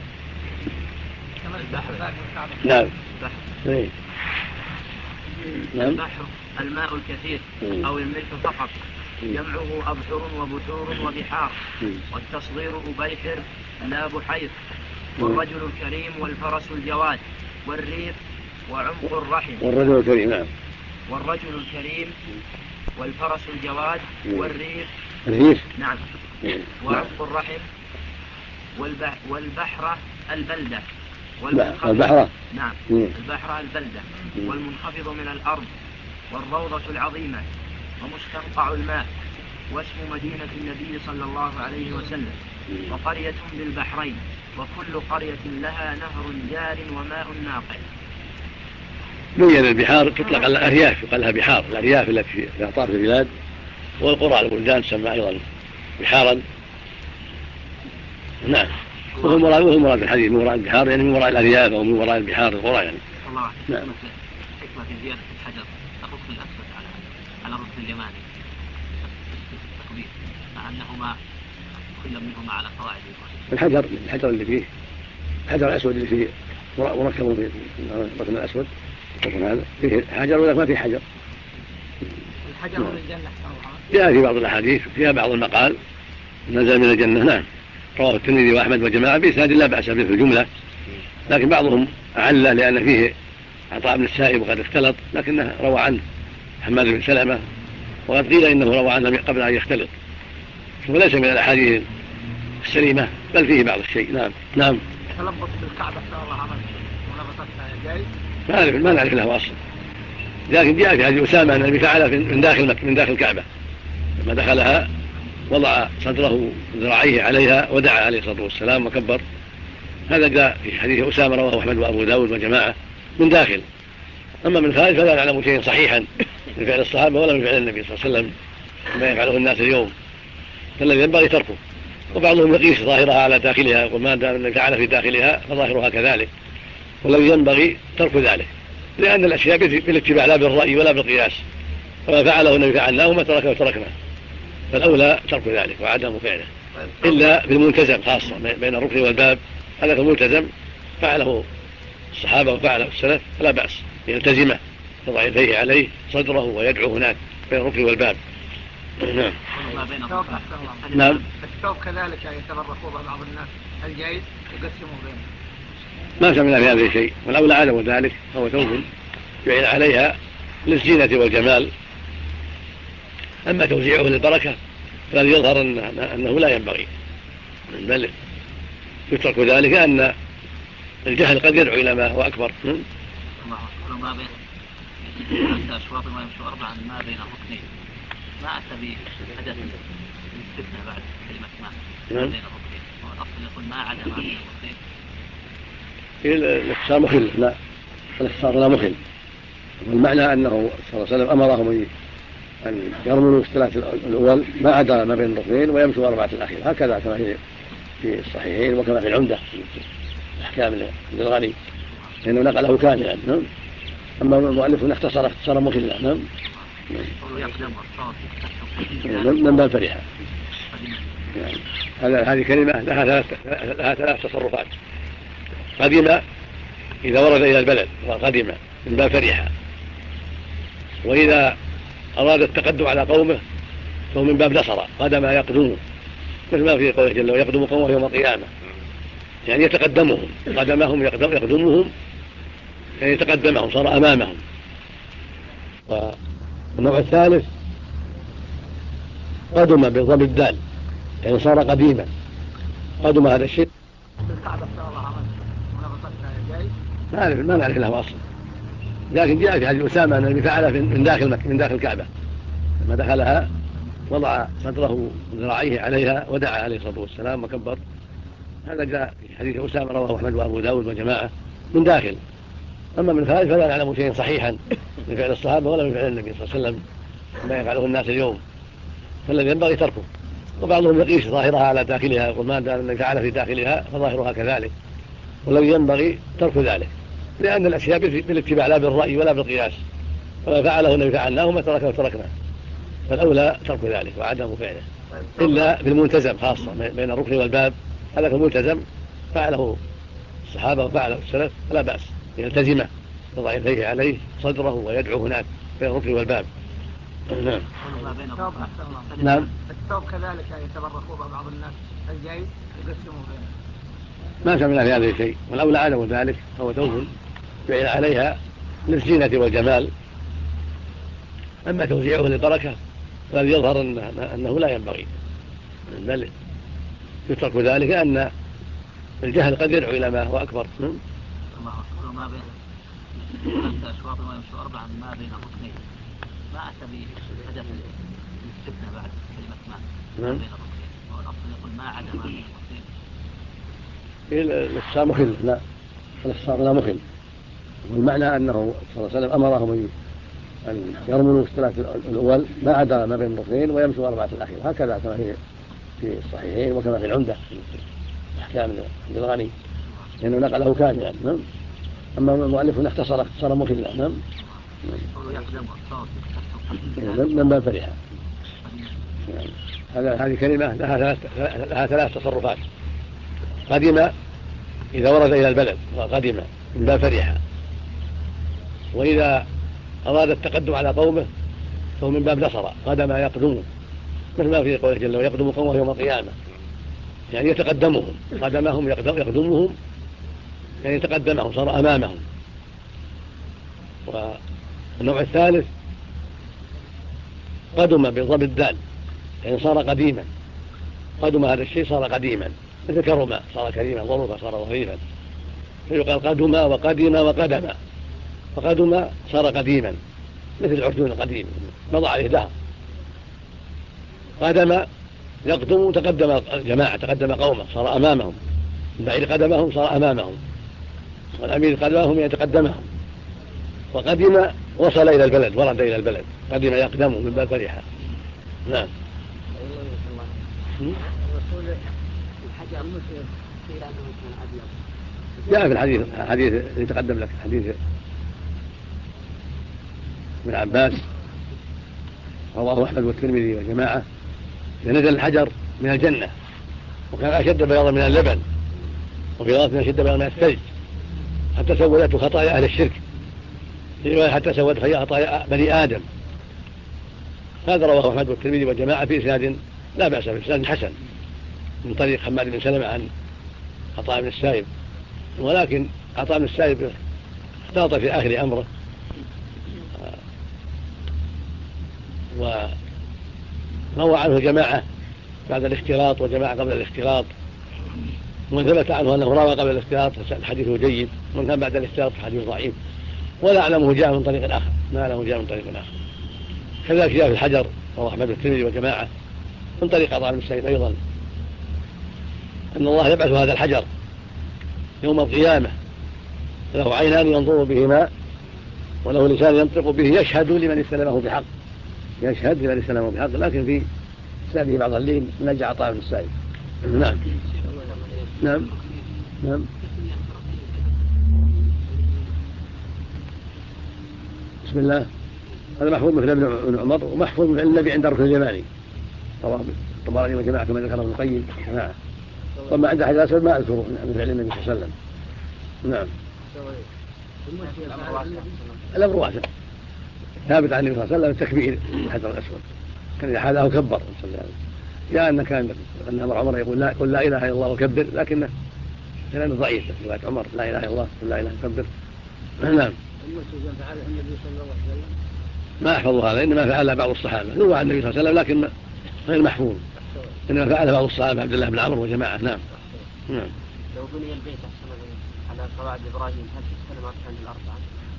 نعم. البحر الماء الكثير أو الملك فقط، جمعه أبحر وبحور وبحار، والتصغير أبيحر لا بحير. والرجل الكريم والفرس الجواد والريف وعمق الرحم. والرجل الكريم. نعم. والرجل الكريم والفرس الجواد والريف. نعم. وعمق الرحم والبحر البلدة البحرة. نعم. البحرة البلدة والمنخفض من الأرض والروضة العظيمة ومستنقع الماء، واسم مدينة النبي صلى الله عليه وسلم، وقرية بالبحرين، وكل قرية لها نهر جار وماء ناقع. بين البحار تطلق على الأرياف، يقال لها بحار، الأرياف التي في أطراف البلاد، والقرى البلدان تسمى أيضا بحارا. نعم. وهو مراد الحديث من وراء البحار، يعني من وراء الأرياف أو من وراء البحار القرى يعني. الله. نعم. حكمة في زيادة الحجر الركن الأسود على الركن اليماني التكبير، مع أنهما كل منهما على قواعد الحجر اللي فيه الحجر الأسود اللي فيه مركب في الركن الأسود، الركن هذا فيه حجر ولا ما فيه حجر؟ الحجر من الجنة جاء في بعض الأحاديث فيها بعض المقال نزل من الجنة. نعم. رواه الترمذي وأحمد وجماعة بإسناد لا بأس به في الجملة، لكن بعضهم أعل لأن فيه عطاء بن السائب وقد اختلط، لكنه روى عنه حماد بن سلمة، وقد قيل إنه روى عنه قبل أن يختلط، وليس من الأحاديث السليمة، بل فيه بعض الشيء. نعم. نعم. تلبط بالكعبة صلى الله عليه وسلم جائز؟ ما نعرف له أصل، لكن جاء في حديث أسامة أن النبي فعل من داخل الكعبة لما دخلها وضع صدره ذراعيه عليها ودعا عليه الصلاة والسلام وكبر. هذا جاء في حديث أسامة رواه أحمد وأبو داود وجماعة من داخل. أما من خارج فلا نعلم شيئا صحيحا من فعل الصحابة ولا من فعل النبي صلى الله عليه وسلم ما يفعله الناس اليوم، فالذي ينبغي تركه. وبعضهم يقيس ظاهرها على داخلها، وما دام النبي فعل في داخلها فظاهرها كذلك، والذي ينبغي ترك ذلك، لأن الأشياء بالاتباع لا بالرأي ولا بالقياس، فما فعله النبي فعلناه وما تركه تركناه، فالأولى ترك ذلك وعدم فعله، إلا في الملتزم خاصة بين الركن والباب. هذا في الملتزم فعله الصحابة وفعله السلف فلا بأس يلتزمه، يضع يديه عليه صدره ويدعو هناك بين الركن والباب. نعم. نعم. الثوب كذلك يتبركوا بعض الناس، الجائز يقسموا بينهم؟ ما سمعنا في هذا شيء، والأولى عدم ذلك، هو ثوب يعين عليها للزينة والجمال. أما توزيعه للبركة فالذي يظهر أنه لا ينبغي، بل يترك ذلك، أن الجهل قد يدعو إلى ما هو أكبر. الله أكبر. ما بين حتى أشواط ما يمشوا أربعا ما بين الركنين، ما أتى بحدث الاستثناء بعد كلمة ما بين الركنين، والأصل يقول ما عدا ما بين الركنين. الاختصار مخل، لا الاختصار لا مخل، والمعنى أنه صلى الله عليه وسلم أمرهم أن يرملوا الثلاث الأول ما عدا ما بين الركنين ويمشوا أربعة الأخير، هكذا كما في الصحيحين وكما في العمدة في أحكام للغني، لأنه نقله كاملا. نعم. أما المؤلف اختصر اختصارا مخلا. نعم. من باب فرحة. هذه كلمة لها ثلاث تصرفات: قدم إذا ورد إلى البلد وقدم من باب فرحة، وإذا أراد التقدم على قومه فهو من باب نصر، قدم يقدمه، مثل ما في قوله جل ويقدم قومه يوم القيامة، يعني يتقدمهم، قدمهم يقدمهم يعني يتقدمهم، صار أمامهم. والنوع الثالث قدم بضم الدال، يعني صار قديما. قدم هذا الشيء ما نعرف له أصل، لكن جاء في حديث أسامة أن النبي فعله من داخل الكعبة لما دخلها وضع صدره ذراعيه عليها ودعا عليه الصلاة والسلام وكبر. هذا جاء في حديث أسامة رواه أحمد وأبو داود وجماعة من داخل. أما من خارج فلا نعلم شيئا صحيحا من فعل الصحابة ولا من فعل النبي صلى الله عليه وسلم ما يفعله الناس اليوم، فالذي ينبغي تركه. وبعضهم يقيس ظاهرها على داخلها، يقول ما دام النبي فعل في داخلها فظاهرها كذلك، والذي ينبغي ترك ذلك، لأن الأشياء بالاتباع لا بالرأي ولا بالقياس، وما فعله النبي فعلناه وما تركه تركناه، فالأولى ترك ذلك وعدم فعله، إلا بالملتزم خاصة بين الركن والباب. هذا الملتزم فعله الصحابة وفعله السلف فلا بأس يلتزمه، يضع يديه عليه صدره ويدعو هناك بين الركن والباب. نعم. نعم. الثوب كذلك يتبركوا بعض الناس الجاي يقسموا بينهم. ما سمعنا في هذا شيء، والأولى عدم ذلك، هو ثوب جعل عليها للزينة والجمال. أما توزيعه للبركة فالذي يظهر أنه لا ينبغي، بل يترك ذلك أن الجهل قد يدعو إلى ما هو أكبر. ما بين أشواط ويمشوا أربعا ما بين الركنين، ما أتى بحدث الاستثناء بعد كلمة ما بين الركنين، والأصل يقول ما عدا ما بين الركنين. الاختصار مخل، لا الاختصار لا مخل، والمعنى أنه صلى الله عليه وسلم أمرهم أن يرملوا الثلاث الأول ما عدا ما بين الركنين ويمشوا أربعة الأخير، هكذا كما في الصحيحين وكما في العمدة في أحكام الغني، لأنه نقله كاملا. نعم. أما المؤلف اختصر اختصارا مخلا. نعم. من باب فرحة. هذه كلمة لها ثلاث تصرفات. قدم إذا ورد إلى البلد وقدم من باب فرحة، وإذا أراد التقدم على قومه فهو من باب نصر، قدم يقدمه، مثل ما في قوله جل ويقدم قومه يوم القيامة، يعني يتقدمهم، قدمهم يقدمهم يعني يتقدمهم، صار أمامهم. والنوع الثالث قدم بضم الدال، يعني صار قديما. قدم هذا الشيء صار قديما، مثل كرم صار كريما، ظروف صار ظريفا، فيقال قدم وقدم وقدم، فقدم صار قديما مثل العرجون القديم مضى عليه دهر. قدم يقدم تقدم جماعة، تقدم قومه صار أمامهم، البعير قدمهم صار أمامهم، والأمير قدمهم يتقدمهم. وقدم وصل إلى البلد، ورد إلى البلد، قدم يقدم من باب فرحة. نعم. الرسول الحجر مسلم قيل أنه كان أبيض. جاء في الحديث اللي تقدم لك، حديث ابن عباس رواه أحمد والترمذي وجماعة، نزل الحجر من الجنة وكان أشد بياضا من اللبن، وفي رواية أشد بياضا من الثلج، حتى سودته خطايا أهل الشرك، في رواية حتى سودت خطايا بني آدم. هذا رواه أحمد والترمذي وجماعة في إسناد لا بأس به، إسناد حسن من طريق حماد بن سلمة عن عطاء بن السائب، ولكن عطاء بن السائب اختلط في آخر أمره وروى عنه جماعة بعد الاختلاط وجماعة قبل الاختلاط، ومن ثبت عنه أنه روى قبل الاختلاط حديثه جيد، ومن كان بعد الاختلاط حديث ضعيف، ولا أعلمه جاء من طريق آخر، ما أعلمه جاء من طريق آخر. كذلك جاء في الحجر رواه أحمد والترمذي وجماعة من طريق عطاء بن السائب أيضا أن الله يبعث هذا الحجر يوم القيامة له عينان ينظر بهما وله لسان ينطق به، يشهد لمن استلمه بحق، يشهد لمن استلمه بحق، لكن في سابه بعض اللين نجع عطاء بن السائب. نعم. نعم. نعم. بسم الله. هذا محفوظ مثل ابن عمر، ومحفوظ مثل النبي عند ركن اليماني، رواه الطبراني وجماعة كما ذكره ابن القيم جماعة. وما عند حجر الأسود ما أذكره من فعل النبي صلى الله عليه وسلم. نعم. الأمر واسع، ثابت عن النبي صلى الله عليه وسلم التكبير الحجر الأسود، كان إذا حاله كبر صلى الله عليه وسلم. جاء أن كان أن عمر يقول لا إله إلا الله وكبر، لكنه كلام ضعيف رواية عمر لا إله إلا الله لا إله وكبر. نعم. ما أحفظ هذا، إنما فعل بعض الصحابة روى عن النبي صلى الله عليه وسلم لكن غير محفوظ، إنما فعل بعض الصحابة عبد الله بن عمرو وجماعة. نعم. لو بني البيت على قواعد إبراهيم هل تستلم أركان الأربعة؟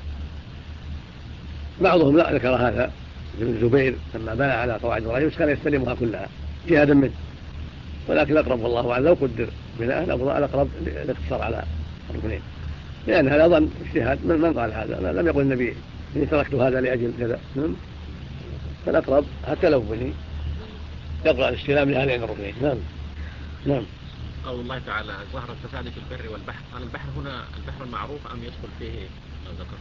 بعضهم لا ذكر هذا، ابن الزبير لما بنى على قواعد إبراهيم كان يستلمها كلها جهادا منه، ولكن الأقرب والله أعلم لو قدر بناء الأقرب الاقتصار على الركنين، لأن هذا ظن اجتهاد من قال هذا، لم يقل النبي إني تركت هذا لأجل كذا، فالأقرب حتى لو بني يقرأ الاستلام لهذين الركنين. نعم. نعم. قول الله تعالى ظهر الفساد في البر والبحر، هل البحر هنا البحر المعروف أم يدخل فيه ما ذكر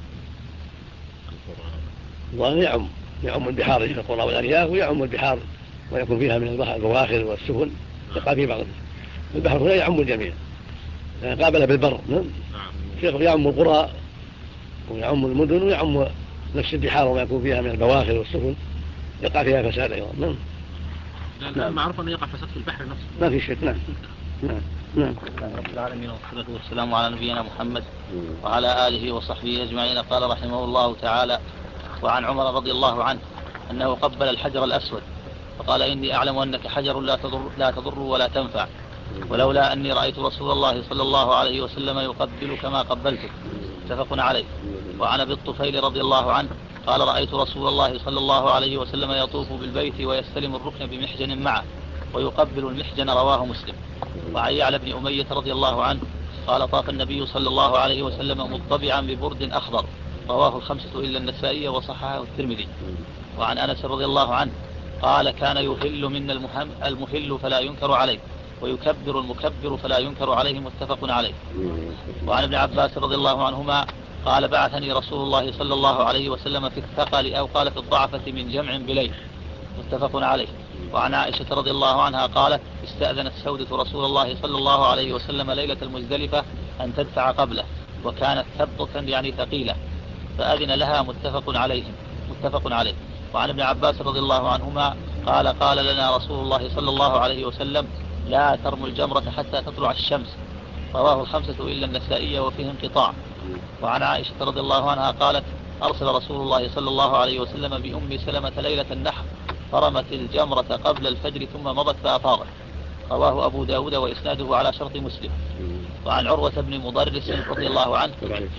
القرآن؟ يعم البحار في القرى والأرياف، ويعم البحار ويكون فيها من البواخر والسفن يقع في بعض. البحر هنا يعم الجميع قابل بالبر. نعم. يعم القرى ويعم المدن ويعم نفس البحار وما يكون فيها من البواخر والسفن يقع فيها فساد أيضا. نعم. نعم. معروف أن يقع فساد في البحر نفسه، ما في شك. نعم. نعم. نعم. رب العالمين والصلاة والسلام على نبينا محمد وعلى آله وصحبه أجمعين. قال رحمه الله تعالى: وعن عمر رضي الله عنه أنه قبل الحجر الأسود فقال: إني أعلم أنك حجر لا تضر ولا تنفع، ولولا أني رأيت رسول الله صلى الله عليه وسلم يقبلك ما قبلتك. متفق عليه. وعن أبي الطفيل رضي الله عنه قال: رأيت رسول الله صلى الله عليه وسلم يطوف بالبيت ويستلم الركن بمحجن معه ويقبل المحجن. رواه مسلم. وعن يعلى بن أمية رضي الله عنه قال: طاف النبي صلى الله عليه وسلم مطبعا ببرد أخضر. رواه الخمسة إلا النسائي وصححه الترمذي. وعن أنس رضي الله عنه قال: كان يهل منا المهل فلا ينكر عليه، ويكبر المكبر فلا ينكر عليه. متفق عليه. وعن ابن عباس رضي الله عنهما قال: بعثني رسول الله صلى الله عليه وسلم في الثقل أو قال في الضعفة من جمع بليل. متفق عليه. وعن عائشة رضي الله عنها قالت: استأذنت سودة رسول الله صلى الله عليه وسلم ليلة المزدلفة أن تدفع قبله، وكانت ثبطة يعني ثقيلة، فأذن لها. متفق عليه. وعن ابن عباس رضي الله عنهما قال لنا رسول الله صلى الله عليه وسلم: لا ترموا الجمرة حتى تطلع الشمس. رواه الخمسة إلا النسائي وفيه انقطاع. وعن عائشة رضي الله عنها قالت: أرسل رسول الله صلى الله عليه وسلم بأم سلمة ليلة النحر فرمت الجمرة قبل الفجر ثم مضت فأفاضت. رواه أبو داود وإسناده على شرط مسلم. وعن عروة بن مضرس رضي الله عنه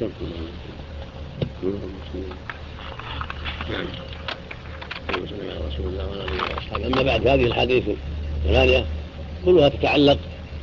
أما بعد هذه الحديث الثانية كلها تتعلق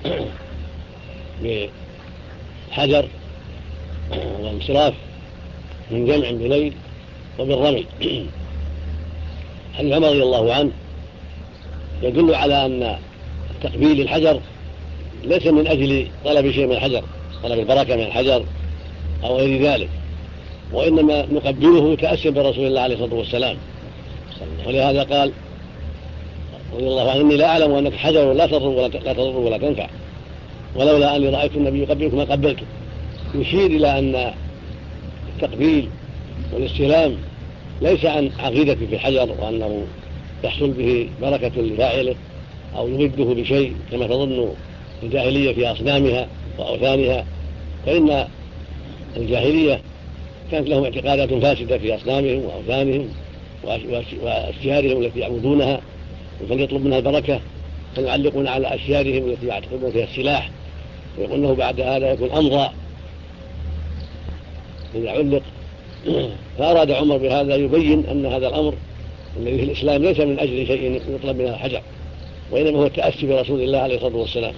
بالحجر والانصراف من جمع بليل وبالرمي. حديث عمر رضي الله عنه يدل على أن تقبيل الحجر ليس من أجل طلب شيء من الحجر، طلب البركة من الحجر أو غير ذلك، وإنما نقبله تأسيا برسول الله عليه الصلاة والسلام. ولهذا قال رضي الله عنه: إني لا أعلم أنك حجر لا تضر ولا تنفع، ولولا أني رأيت النبي يقبلك ما قبلته. يشير إلى أن التقبيل والاستلام ليس عن عقيدته في الحجر وأنه يحصل به بركة لفاعله أو يمده بشيء كما تظن الجاهلية في أصنامها وأوثانها، فإن الجاهلية كانت لهم اعتقادات فاسدة في أصنامهم وأوثانهم وأشجارهم التي يعبدونها، وكان يطلب منها البركة، فيعلقون على أشجارهم التي يعتقدون فيها السلاح، ويقول بعد هذا يكون أمضى إذا علق. فأراد عمر بهذا يبين أن هذا الأمر الذي في الإسلام ليس من أجل شيء يطلب منها الحجر، وإنما هو التأسي برسول الله عليه الصلاة والسلام.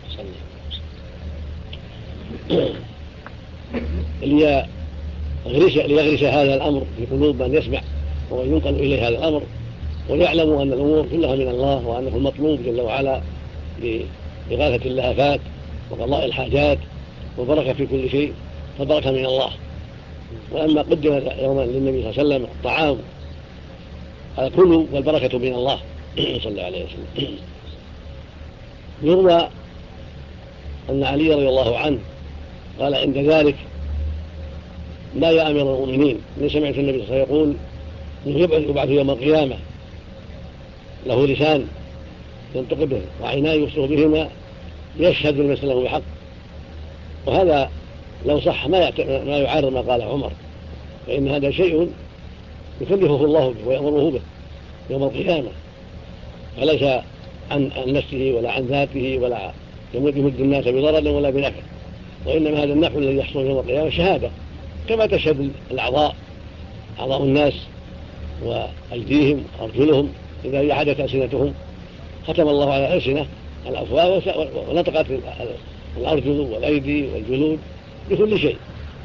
ليغرس هذا الأمر في قلوب من يسمع ومن ينقل إليه هذا الأمر، ويعلموا أن الأمور كلها من الله، وأنه المطلوب جل وعلا لإغاثة اللهفات وقضاء الحاجات والبركة في كل شيء، فالبركة من الله. ولما قدم يوما للنبي صلى الله عليه وسلم الطعام قال: كلوا والبركة من الله صلى الله عليه وسلم. يروى أن علي رضي الله عنه قال عند ذلك: لا يا أمير المؤمنين، إني سمعت النبي صلى الله عليه وسلم يقول يبعث يوم القيامة له لسان ينطق به وعينان يبصر بهما يشهد لمن له بحق. وهذا لو صح ما يعارض ما قال عمر، فإن هذا شيء يكلفه الله به ويأمره به يوم القيامة، فليس عن نفسه ولا عن ذاته ولا يمد الناس بضرر ولا بنفع، وإنما هذا النفع الذي يحصل يوم القيامة شهادة، كما تشهد أعضاء الناس وأيديهم وأرجلهم إذا جحدت ألسنتهم ختم الله على ألسنة الأفواه ونطقت الأرجل والأيدي والجلود بكل شيء.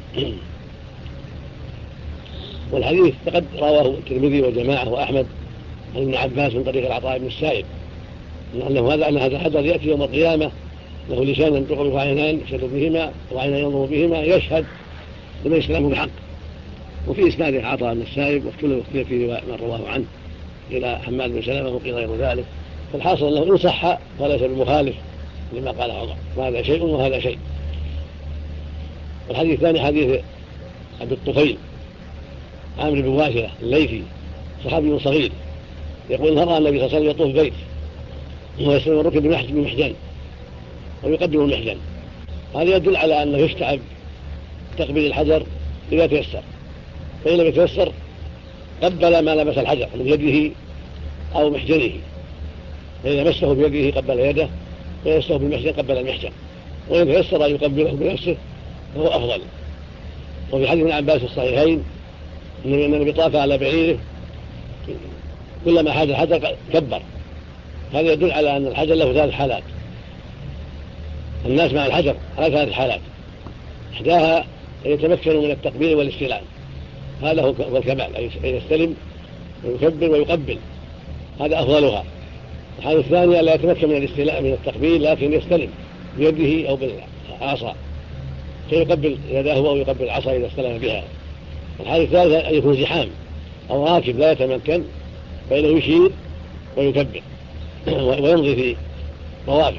والحديث فقد رواه الترمذي وجماعة وأحمد عن ابن عباس من طريق العطاء بن السائب أن هذا الحجر يأتي يوم القيامة له لسان ينطق به وعينان يشهد بهما وعينان ينظر بهما يشهد لمن يسلمه بحق. وفي إسناده عطاء بن السائب واختلف في من رواه عنه إلى حماد بن سلمة وقيل غير ذلك، فالحاصل أنه إن صح فليس بمخالف لما قال عمر، وهذا شيء وهذا شيء. والحديث الثاني حديث أبي الطفيل عامر بن واشرة الليثي صحابي صغير يقول نرى النبي صلى الله عليه وسلم يطوف بيت ويستلم الركن بمحجن ويقدم المحجن. هذا يدل على أنه يستحب تقبيل الحجر إذا تيسر، فإن لم يتيسر قبل ما لمس الحجر من يده أو محجنه، فإذا مسه بيده قبل يده ويمسه بالمحجن قبل المحجن، وإن تيسر أن يقبله بنفسه فهو أفضل. وفي حديث ابن عباس الصحيحين أن النبي طاف على بعيره كلما حاز الحجر كبر. هذا يدل على أن الحجر له 3 حالات، الناس مع الحجر على 3 حالات، إحداها أن يتمكنوا من التقبيل والاستلام، هذا هو الكمال، أن يستلم ويكبر ويقبل، هذا أفضلها. الحالة الثانية لا يتمكن من الاستلام من التقبيل لكن يستلم بيده أو بالعصا فيقبل يده أو يقبل العصا إذا استلم بها. الحالة الثالثة أن يكون زحام أو راكب لا يتمكن فإنه يشير ويكبر ويمضي في طوافه.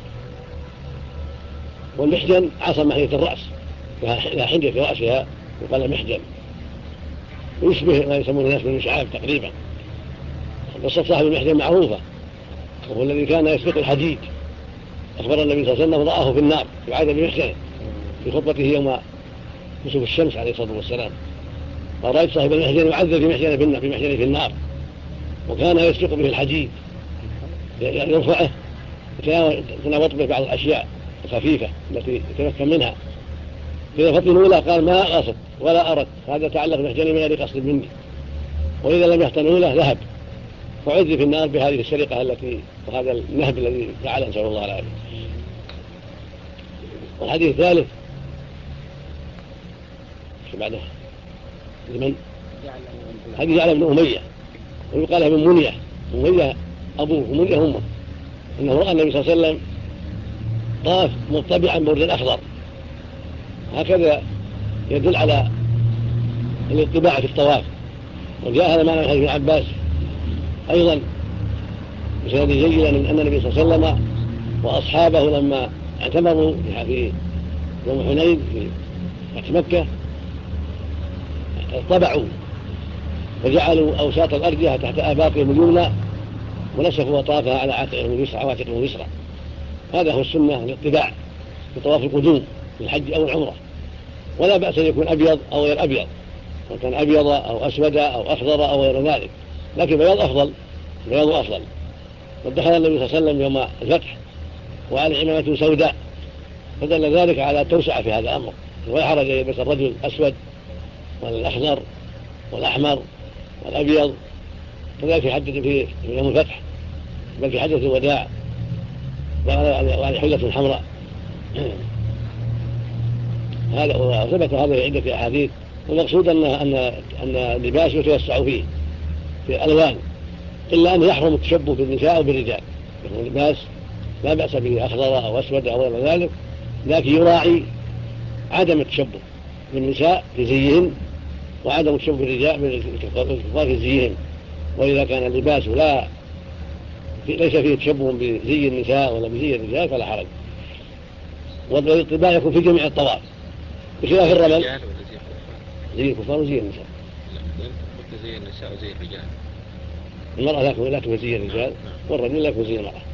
والمحجن عصا محنية الرأس لا حنية في رأسها يقال محجن، ويشبه ما يسمونه الناس بالمشعاب تقريبا. قصة صاحب المحجن معروفة، وهو الذي كان يسبق الحديد، أخبر النبي صلى الله عليه وسلم رآه في النار يعاد بمحجنه في خطبته يوم كسوف الشمس عليه الصلاة والسلام، ورأيت صاحب المحجن يعذب في محجنه في النار، وكان يسبق به الحديد يرفعه يتناوط به بعض الأشياء الخفيفة التي يتمكن منها. إذا فطنوا له قال ما قصد ولا أرد، هذا تعلق محجني من غير قصد مني، وإذا لم يحتنوا له ذهب فعذب في النار بهذه السرقة التي وهذا النهب الذي فعله نسأل الله العافية. والحديث الثالث بعده لمن؟ حديث يعلى بن أمية، ويقال ابن منية، أمية أبوه ومنية أمه، أنه رأى النبي صلى الله عليه وسلم طاف مطبعا برد أخضر، هكذا يدل على الاتباع في الطواف. وجاء هذا معنى حديث ابن عباس أيضا بسند جيد أن النبي صلى الله عليه وسلم وأصحابه لما اعتمروا في يوم حنين في فتح مكة طبعوا وجعلوا أوساط الأرجية تحت آباطهم اليمنى ونسفوا وطافها على عاتقهم اليسرى وعاتقهم اليسرى. هذا هو السنة الاتباع في طواف القدوم في الحج أو العمرة، ولا بأس أن يكون أبيض أو غير أبيض، وكان أبيض أو أسود أو أخضر أو غير ذلك، لكن بياض أفضل. ودخل النبي صلى الله عليه وسلم يوم الفتح وعلى عمامة سوداء، فدل ذلك على التوسعة في هذا الأمر، ولا حرج أن يلبس الرجل الأسود والأخضر والأحمر والأبيض، كذلك في حجة في يوم الفتح، بل في حجة الوداع وعلى حلة حمراء. هذا وثبت هذا في عدة أحاديث. والمقصود أن اللباس يتوسع فيه في الألوان، إلا أن يحرم التشبه بالنساء أو بالرجال. يكون اللباس لا بأس به أخضر أو أسود أو غير ذلك، لكن يراعي عدم التشبه بالنساء في زيهن وعدم التشبه بالرجال بالكفار في زيهن. وإذا كان اللباس ليس فيه تشبه بزي النساء ولا بزي الرجال فلا حرج. والاتباع يكون في جميع الطواف بخلاف الرمل. زي الكفار وزي النساء. لا زي النساء وزي الرجال. المرأة لا تكون زي الرجال والرجل لا يكون زي المرأة.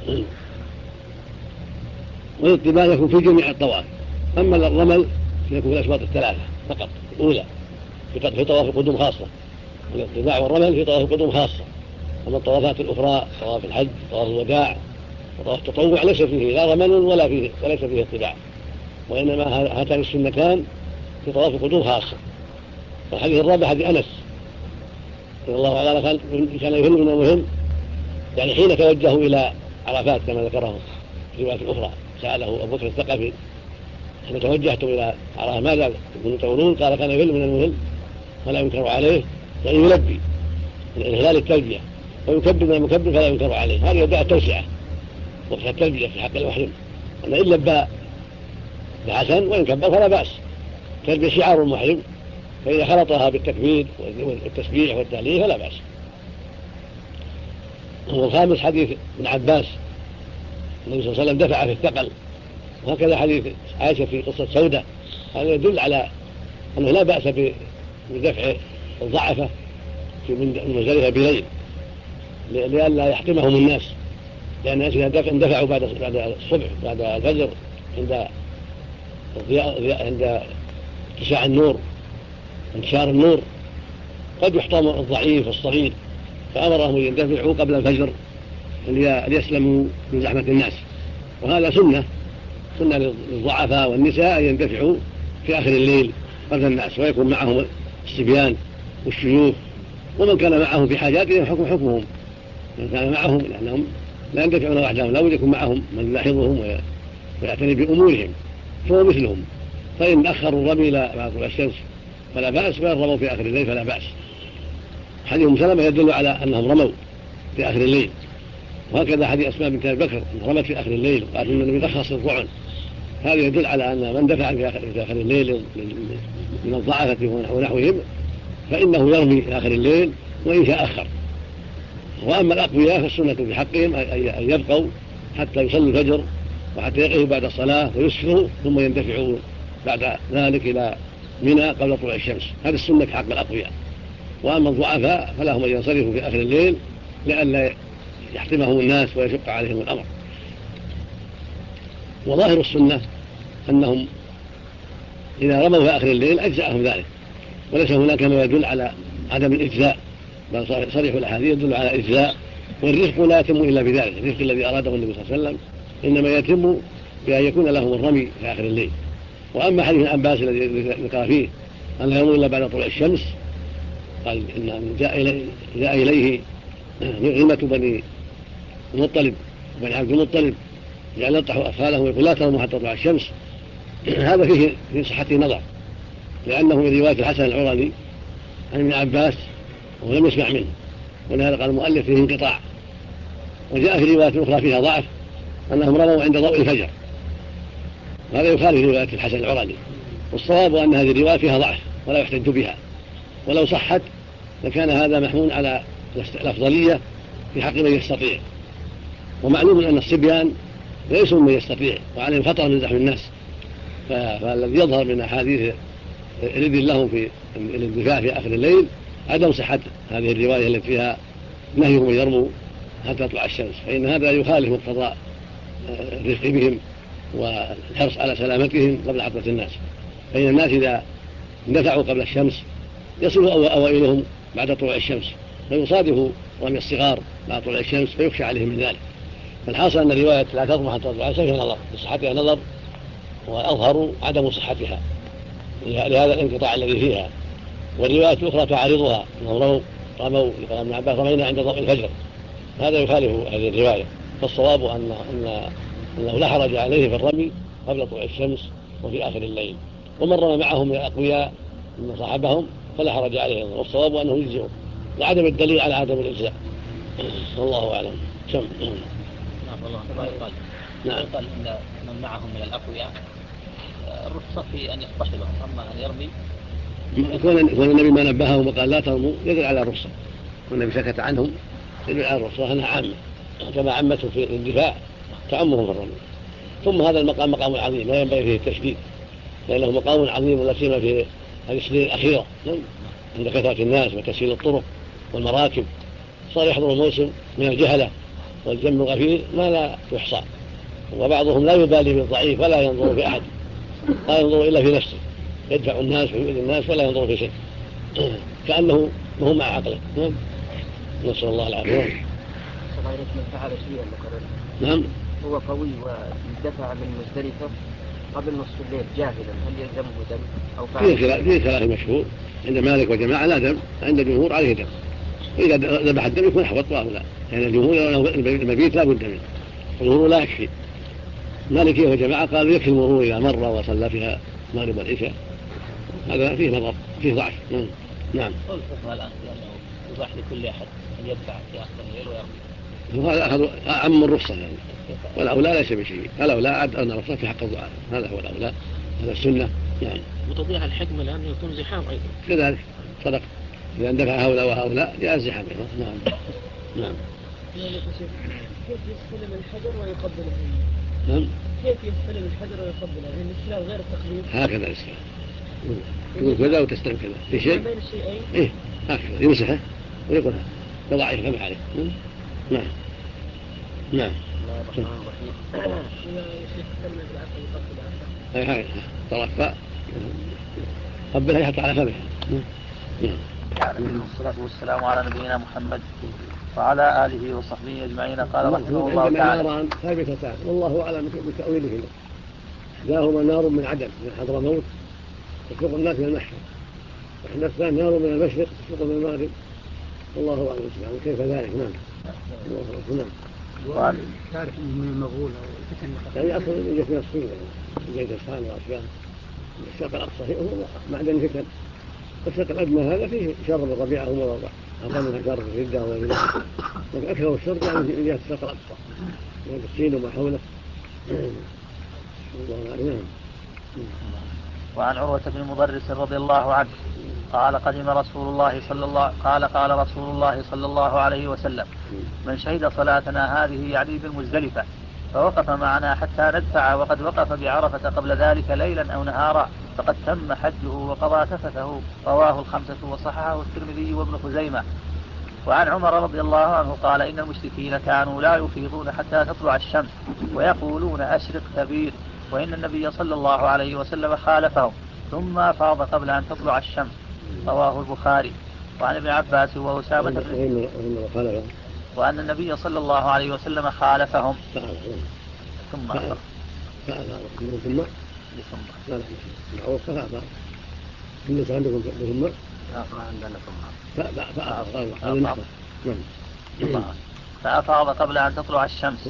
والاتباع يكون في جميع الطواف. أما الرمل يكون في الأشواط الثلاثة فقط الأولى في طواف القدوم خاصة، والاتباع والرمل في طواف القدوم خاصة. أما الطوافات الأخرى طواف الحج طواف الوداع وطواف التطوع ليس فيه لا رمل وليس فيه اتباع، وإنما هاتان السنتان في طواف القدوم خاصة. والحديث الرابع حديث أنس رضي الله تعالى كان يهل من المهم، يعني حين توجهوا إلى عرفات كما ذكره في رواية أخرى سأله أبو بكر الثقفي حين توجهتم إلى عرفات ماذا كنتم تقولون؟ قال كان يهل من المهم فلا ينكر عليه، يعني يلبي الإهلال التلبية ويكبر من المكبر فلا ينكر عليه. هذا يدعى التوسعة وقت التلبية في حق المحرم، أن إن لبى بحسن وإن كبر فلا بأس. تلبية شعار المحرم، فإذا خلطها بالتكبير والتسبيح والتهليل فلا بأس. والخامس حديث ابن عباس النبي صلى الله عليه وسلم دفع في الثقل، وهكذا حديث عائشة في قصة سودة. هذا يدل على أنه لا بأس بدفع الضعفة في مزدلفة بليل لئلا يحطمهم الناس، لأن الناس إذا اندفعوا بعد الصبح بعد الفجر عند اتساع النور انتشار النور قد يحطم الضعيف والصغير، فأمرهم أن يندفعوا قبل الفجر ليسلموا من زحمة الناس. وهذا سنة للضعفاء والنساء أن يندفعوا في آخر الليل قبل الناس، ويكون معهم الصبيان والشيوخ ومن كان معهم في حاجاتهم حكمهم من كان معهم، لأنهم لا يندفعون وحدهم، لا بد يكون معهم من يلاحظهم ويعتني بأمورهم فهو مثلهم. فإن أخروا الرمي إلى طلوع الشمس فلا بأس، وإن رموا في آخر الليل فلا بأس. حديث أم سلمة يدل على أنهم رموا في آخر الليل، وهكذا حديث أسماء بنت أبي بكر رمت في آخر الليل وقالت إن النبي رخص الطعن. هذا يدل على أن من دفع في آخر الليل من الضعفة ونحوهم فإنه يرمي في آخر الليل وإن شاء أخر. وأما الأقوياء فالسنة في حقهم أن يبقوا حتى يصلوا الفجر وحتى يقفوا بعد الصلاة ويسفروا ثم يندفعوا بعد ذلك إلى منى قبل طلوع الشمس. هذه السنة في حق الأقوياء. وأما الضعفاء فلهم أن ينصرفوا في آخر الليل لئلا يحطمهم الناس ويشق عليهم الأمر. وظاهر السنة أنهم إذا رموا في آخر الليل أجزأهم ذلك، وليس هناك ما يدل على عدم الإجزاء، بل صريح الأحاديث يدل على الإجزاء. والرزق لا يتم إلا بذلك، الرزق الذي أراده النبي صلى الله عليه وسلم إنما يتم بأن يكون لهم الرمي في آخر الليل. وأما حديث عباس الذي ذكر فيه أن لا يرموا إلا بعد طلوع الشمس، قال إن جاء إليه نعمة بني المطلب وبني عبد المطلب جعل يلطحوا أطفالهم ويقول لا ترموا حتى تطلع الشمس. هذا فيه في صحته نظر، لأنه من رواية الحسن العراني عن ابن عباس ولم يسمع منه، ولهذا قال المؤلف فيه انقطاع. وجاء في رواية أخرى فيها ضعف أنهم رموا عند ضوء الفجر، وهذا يخالف رواية الحسن العراني. والصواب أن هذه الرواية فيها ضعف ولا يحتج بها، ولو صحت لكان هذا محمول على الأفضلية في حق من يستطيع. ومعلوم أن الصبيان ليسوا من يستطيع وعليهم خطر من زحم الناس، فالذي يظهر من أحاديث إذن لهم في الاندفاع في آخر الليل عدم صحة هذه الرواية التي فيها نهيهم يرموا حتى تطلع الشمس، فإن هذا يخالف مقتضى الرفق بهم والحرص على سلامتهم قبل حضرة الناس. فإن الناس إذا اندفعوا قبل الشمس يصل أوائلهم بعد طلوع الشمس فيصادف رمي الصغار بعد طلوع الشمس فيخشى عليهم من ذلك. فالحاصل أن الرواية لا ترمى حتى تطلع الشمس نظر بصحتها نظر، وأظهر عدم صحتها لهذا الانقطاع الذي فيها. والرواية الأخرى تعارضها أنهم رموا لقال ابن عباس رمينا عند ضوء الفجر، هذا يخالف هذه الرواية. فالصواب أنه لا حرج عليه في الرمي قبل طلوع الشمس وفي آخر الليل. ومن رمى معهم من الأقوياء من صاحبهم فلا حرج عليه، والصواب أنه يجزئ وعدم الدليل على عدم الإجزاء. والله أعلم. نعم. قال إن من معهم من الأقوياء الرخصة في أن يصطحبهم، أما أن يرمي يكون النبي ما نبههم وقال لا ترموا يدل على الرخصة، والنبي سكت عنهم يدل على الرخصة أنها عامة كما عمته في الاندفاع تعمهم في الرمي. ثم هذا المقام مقام عظيم لا ينبغي فيه التشديد، لأنه مقام عظيم لا سيما في هذه السنين الأخيرة عند كثرة الناس وتسهيل الطرق والمراكب صار يحضر الموسم من الجهلة والجم الغفير ما لا يحصى، وبعضهم لا يبالي بالضعيف ولا ينظر في أحد، لا ينظر إلا في نفسه، يدفع الناس ويؤذي الناس ولا ينظر في شيء كأنه هو مع عقله. نسأل الله العافية. فعل شيئا نعم هو قوي واندفع من مزدلفة قبل نصف الليل جاهلا، هل يلزمه دم أو فعل؟ فيه كلام مشهور عند مالك وجماعة لا دم، عند الجمهور عليه دم، وإذا ذبح الدم يكون أحوط وأولى، يعني الجمهور المبيت لا بد منه، الظهور لا يكفي. مالكية وجماعة قالوا يكفي المرور إذا مر وصلى فيها مغرب والعشاء، هذا فيه نظر فيه ضعف. نعم. قول الفقهاء الآن لأنه يباح لكل أحد أن يدفع في آخر الليل ويرمي، وهذا أخذوا عم الرخصة يعني، والأولى ليس بشيء، الأولى أن الرخصة في حق الضعاف، هذا هو الأولى، هذا السنة. نعم. وتضيع الحكمة لأنه يكون زحام أيضا كذلك صدق، إذا اندفع هؤلاء وهؤلاء جاء الزحام. نعم. كيف يستلم الحجر ويقبله؟ نعم. كيف يستلم الحجر ويقبله؟ يعني الاستلام غير التقليد. هكذا الاستلام، يقول كذا وتستلم كذا في شيء. بين الشيئين. إيه هكذا يمسحه ويقولها يضع يفهم عليه. نعم. نعم. هاي طرفاء قبلها يحط على فمه. والصلاة والسلام على نبينا محمد وعلى آله وصحبه أجمعين. قال رحمه الله تعالى: ناران ثابتتان والله أعلم بتأويلهما، إحداهما نار من عدن من حضرموت تسوق الناس من المحشر، وإحدى الثاني نار من المشرق تسوق من المغرب، والله أعلم سبحانه كيف ذلك. نعم. نعم. تعرف من المغول يعني أصلا يجب من الصين يعني جيد الصين وأشياء الشرق الأقصى هو معدن فتن، والشرق الأدنى هذا فيه شر بالطبيعة وموضع أقل من شر في الردة وغيره، لكن أكثر الشر يعني في جهة الشرق الأقصى يعني الصين وما حوله. الله أعلم. وعن عروة بن مضرس رضي الله عنه قال: قال رسول الله صلى الله عليه وسلم: من شهد صلاتنا هذه يعني بالمزدلفة فوقف معنا حتى ندفع وقد وقف بعرفة قبل ذلك ليلا أو نهارا فقد تم حجه وقضى تفثه. رواه الخمسة وصححه الترمذي وابن خزيمة. وعن عمر رضي الله عنه قال: إن المشركين كانوا لا يفيضون حتى تطلع الشمس ويقولون أشرق كبير، وإن النبي صلى الله عليه وسلم خالفهم ثم أفاض قبل أن تطلع الشمس. رواه البخاري. وعن ابن عباس وأسامة وأن النبي صلى الله عليه وسلم خالفهم ثم أفاض فأفاض قبل أن تطلع الشمس.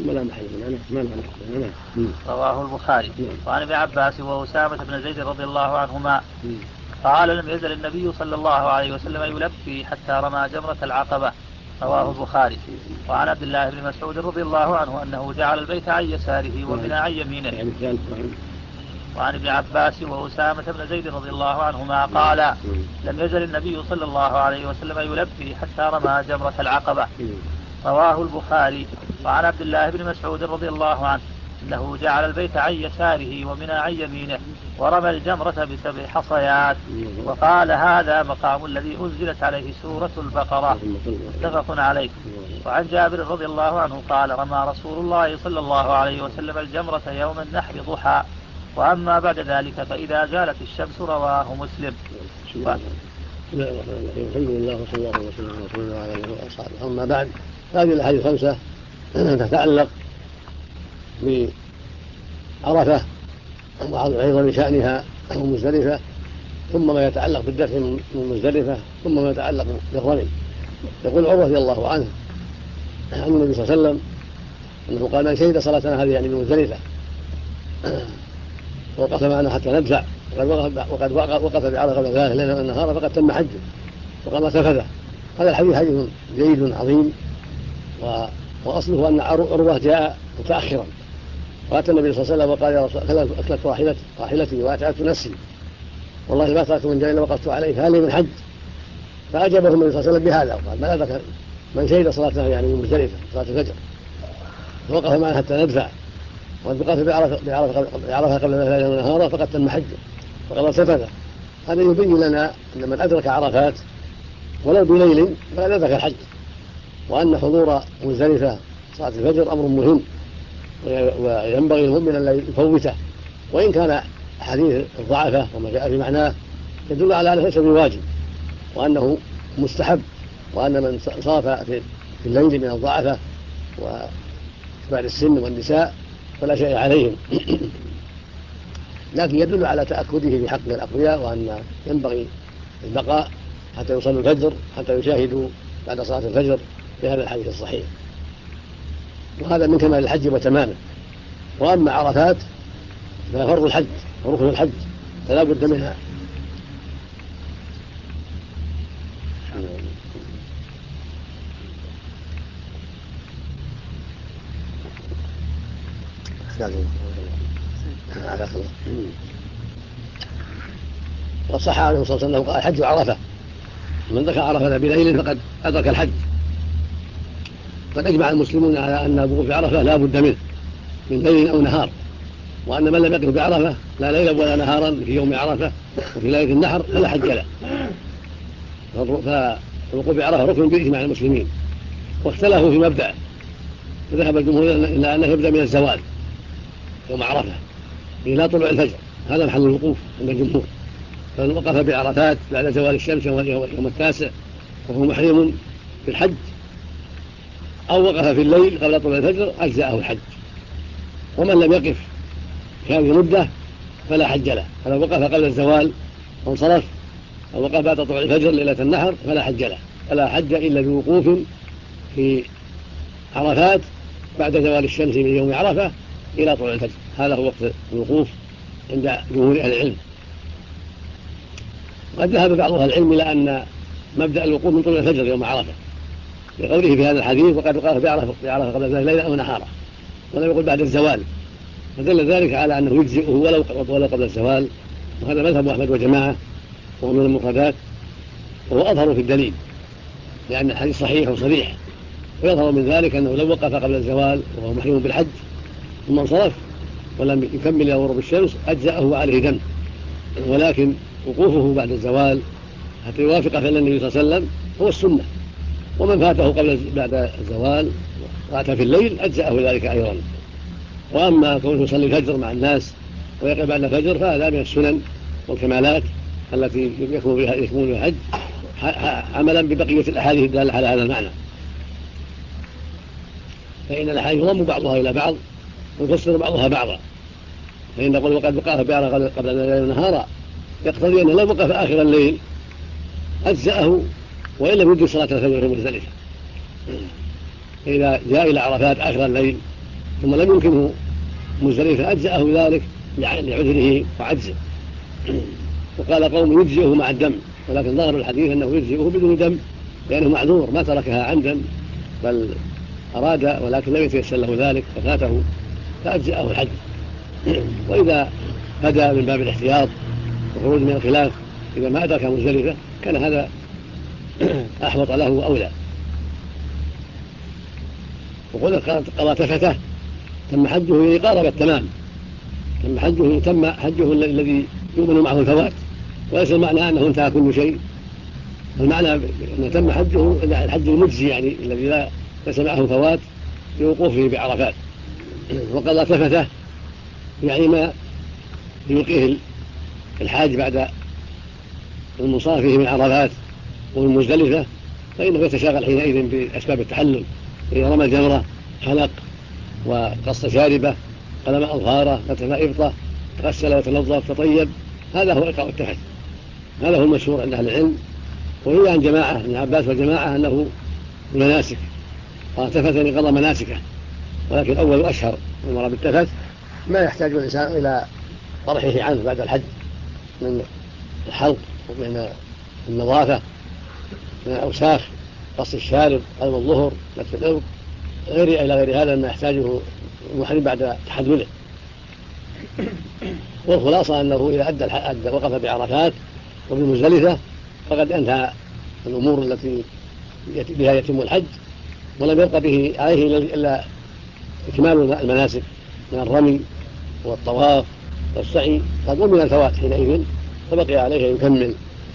رواه البخاري. وعن ابن عباس وأسامة بن زيد رضي الله عنهما قال: لم يزل النبي صلى الله عليه وسلم يلبي حتى رمى جمرة العقبة. رواه البخاري. وعن عبد الله بن مسعود رضي الله عنه أنه جعل البيت عن يساره ومنى عن يمينه. وعن ابن عباس وأسامة بن زيد رضي الله عنهما قال: لم يزل النبي صلى الله عليه وسلم يلبي حتى رمى جمرة العقبة. رواه البخاري. وعن عبد الله بن مسعود رضي الله عنه أنه جعل البيت عن يساره ومنى عن يمينه ورمى الجمرة ب7 حصيات. وقال: هذا مقام الذي أنزلت عليه سورة البقرة. متفق عليه. وعن جابر رضي الله عنه قال: رمى رسول الله صلى الله عليه وسلم الجمرة يوم النحر ضحى، وأما بعد ذلك فإذا زالت الشمس. رواه مسلم. الحمد لله وصلى الله وسلم على اله واصحابه. اما بعد، هذه الاحاديث 5 تتعلق بعرفه وعظم شانها ومزدلفه، ثم ما يتعلق بالدفع من مزدلفه، ثم ما يتعلق بالرمي. يقول عروة رضي الله عنه عن النبي صلى الله عليه وسلم انه قال: من شهد صلاتنا هذه يعني من مزدلفه ووقف معنا حتى ندفع وقد وقف بعرفة قبل ذلك ليلا والنهار فقد تم حجه وقام تفثه. هذا الحديث حديث جيد عظيم، وأصله أن عروة جاء متأخرا وأتى النبي صلى الله عليه وسلم وقال: يا رسول الله أكلت راحلتي وأتعبت نفسي، والله ما تركت من جاء إلا وقفت عليه، هل لي من حج؟ فأجابه النبي صلى الله عليه وسلم بهذا وقال: ما لك من شهد صلاتنا يعني من مزدلفة صلاة الفجر فوقف معنا حتى ندفع وقد وقف بعرفة قبل ليلا ونهارا فقد تم حجه وقد تفثه. هذا يبين لنا أن من أدرك عرفات ولو بليل فقد أدرك الحج، وأن حضور مزدلفة صلاة الفجر أمر مهم وينبغي المؤمن أن لا يفوته، وإن كان حديث الضعفة وما جاء في معناه يدل على أنه ليس بواجب وأنه مستحب، وأن من صاف في الليل من الضعفة وكبار السن والنساء فلا شيء عليهم لكن يدل على تأكده في حق الأقوياء، وأن ينبغي البقاء حتى يصلوا الفجر حتى يشاهدوا بعد صلاة الفجر بهذا الحديث الصحيح، وهذا من كمال الحج وتمامه. وأما عرفات ففرض الحج وركن الحج فلا بد منها. وصح عليه الصلاة والسلام قال الحج عرفة، من ذكر عرفة بليل فقد أدرك الحج. قد أجمع المسلمون على أن الوقوف بعرفة لا بد منه من ليل أو نهار، وأن من لم يقف بعرفة لا ليلا ولا نهارا في يوم عرفة وفي ليلة النحر فلا حج له. فالوقوف بعرفة ركن بإجماع المسلمين، واختلفوا في مبدأ، فذهب الجمهور إلى أنه يبدأ من الزوال يوم عرفة إلى طلوع الفجر، هذا محل الوقوف عند الجمهور. فمن وقف بعرفات بعد زوال الشمس يوم التاسع وهو محرم في الحج، أو وقف في الليل قبل طلوع الفجر أجزأه الحج. ومن لم يقف في هذه المدة فلا حج له، فلو وقف قبل الزوال وانصرف أو وقف بعد طلوع الفجر ليلة النحر فلا حج له، فلا حج إلا بوقوف في عرفات بعد زوال الشمس من يوم عرفة إلى طلوع الفجر، هذا هو وقت الوقوف عند جمهور أهل العلم. قد ذهب بعض أهل العلم إلى أن مبدأ الوقوف من طلوع الفجر يوم عرفة لقوله في هذا الحديث وقد وقف بعرفة قبل ذلك ليلة أو نهارا، ولم يقل بعد الزوال، فدل ذلك على أنه يجزئه ولو قبل الزوال، وهذا مذهب أحمد وجماعة وهو من المفردات، وهو أظهر في الدليل لأن الحديث صحيح وصريح. ويظهر من ذلك أنه لو وقف قبل الزوال وهو محرم بالحج ثم انصرف ولم يكمل إلى غروب الشمس أجزأه عليه دم، ولكن وقوفه بعد الزوال حتى يوافق فعل النبي صلى الله عليه وسلم هو السنة. ومن فاته بعد الزوال فات في الليل أجزأه ذلك أيضا. وأما كونه يصلي الفجر مع الناس ويقف بعد الفجر فهذا من السنن والكمالات التي يكون بها الحج عملا ببقية الأحاديث الدالة على هذا المعنى. فإن الأحاديث يضم بعضها إلى بعض ويفسر بعضها بعضا، فإن نقول وقد وقف بعرفة قبل الليل ونهارا يقتضي أنه لو وقف آخر الليل أجزأه وإن لم يدرك صلاة الفجر في مزدلفة. إذا جاء إلى عرفات آخر الليل ثم لم يمكنه مزدلفة أجزأه ذلك لعذره وعجزه. وقال قوم يجزئه مع الدم، ولكن ظاهر الحديث أنه يجزئه بدون دم لأنه معذور ما تركها عمدا بل أراد ولكن لم يتيسر له ذلك ففاته فأجزأه الحج. وإذا بدا من باب الاحتياط وخروج من الخلاف إذا ما أدرك مزدلفة كان هذا أحوط له وأولى. وقل قضى تفته تم حجه قارب التمام، تم حجه الذي يؤمن معه الفوات، وليس المعنى أنه انتهى كل شيء، المعنى أنه تم حجه الحج المجزي يعني الذي ليس معه فوات بوقوفه بعرفات. وقضى تفته يعني ما يلقيه الحاج بعد المنصرفه من عرفات ومن مزدلفة، فإنه يتشاغل حينئذ بأسباب التحلل، إذا رمى الجمرة حلق وقص شاربة قلم أظهاره فتم إبطة تغسل وتنظف تطيب، هذا هو إلقاء التفت، هذا هو المشهور عند أهل العلم. وهي عن جماعة من عباس والجماعة أنه مناسك، قال تفت يعني قضى مناسكه، ولكن أول أشهر المراد بالتفت ما يحتاج الإنسان إلى طرحه عنه بعد الحج من الحلق ومن النظافة من الأوساخ قص الشارب قلم الظهر لبس الأرض إلى غير هذا ما يحتاجه المحرم بعد تحلله. والخلاصة أنه إذا أدى وقف بعرفات وبمزدلفة فقد انتهى الأمور التي بها يتم الحج، ولم يبقى به عليه إلا إكمال المناسك من الرمي والطواف والسعي قد ومن الفوات حينئذ فبقي عليه أن يكمل.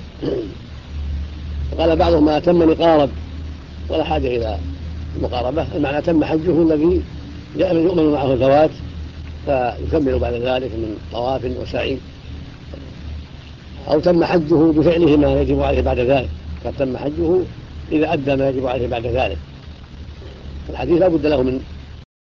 وقال بعضهم ما تم لقارب ولا حاجة إلى المقاربة، المعنى تم حجه الذي يؤمن معه الفوات فيكمل بعد ذلك من طواف وسعي، أو تم حجه بفعله ما يجب عليه بعد ذلك، قد تم حجه إذا أدى ما يجب عليه بعد ذلك. الحديث لا بد له من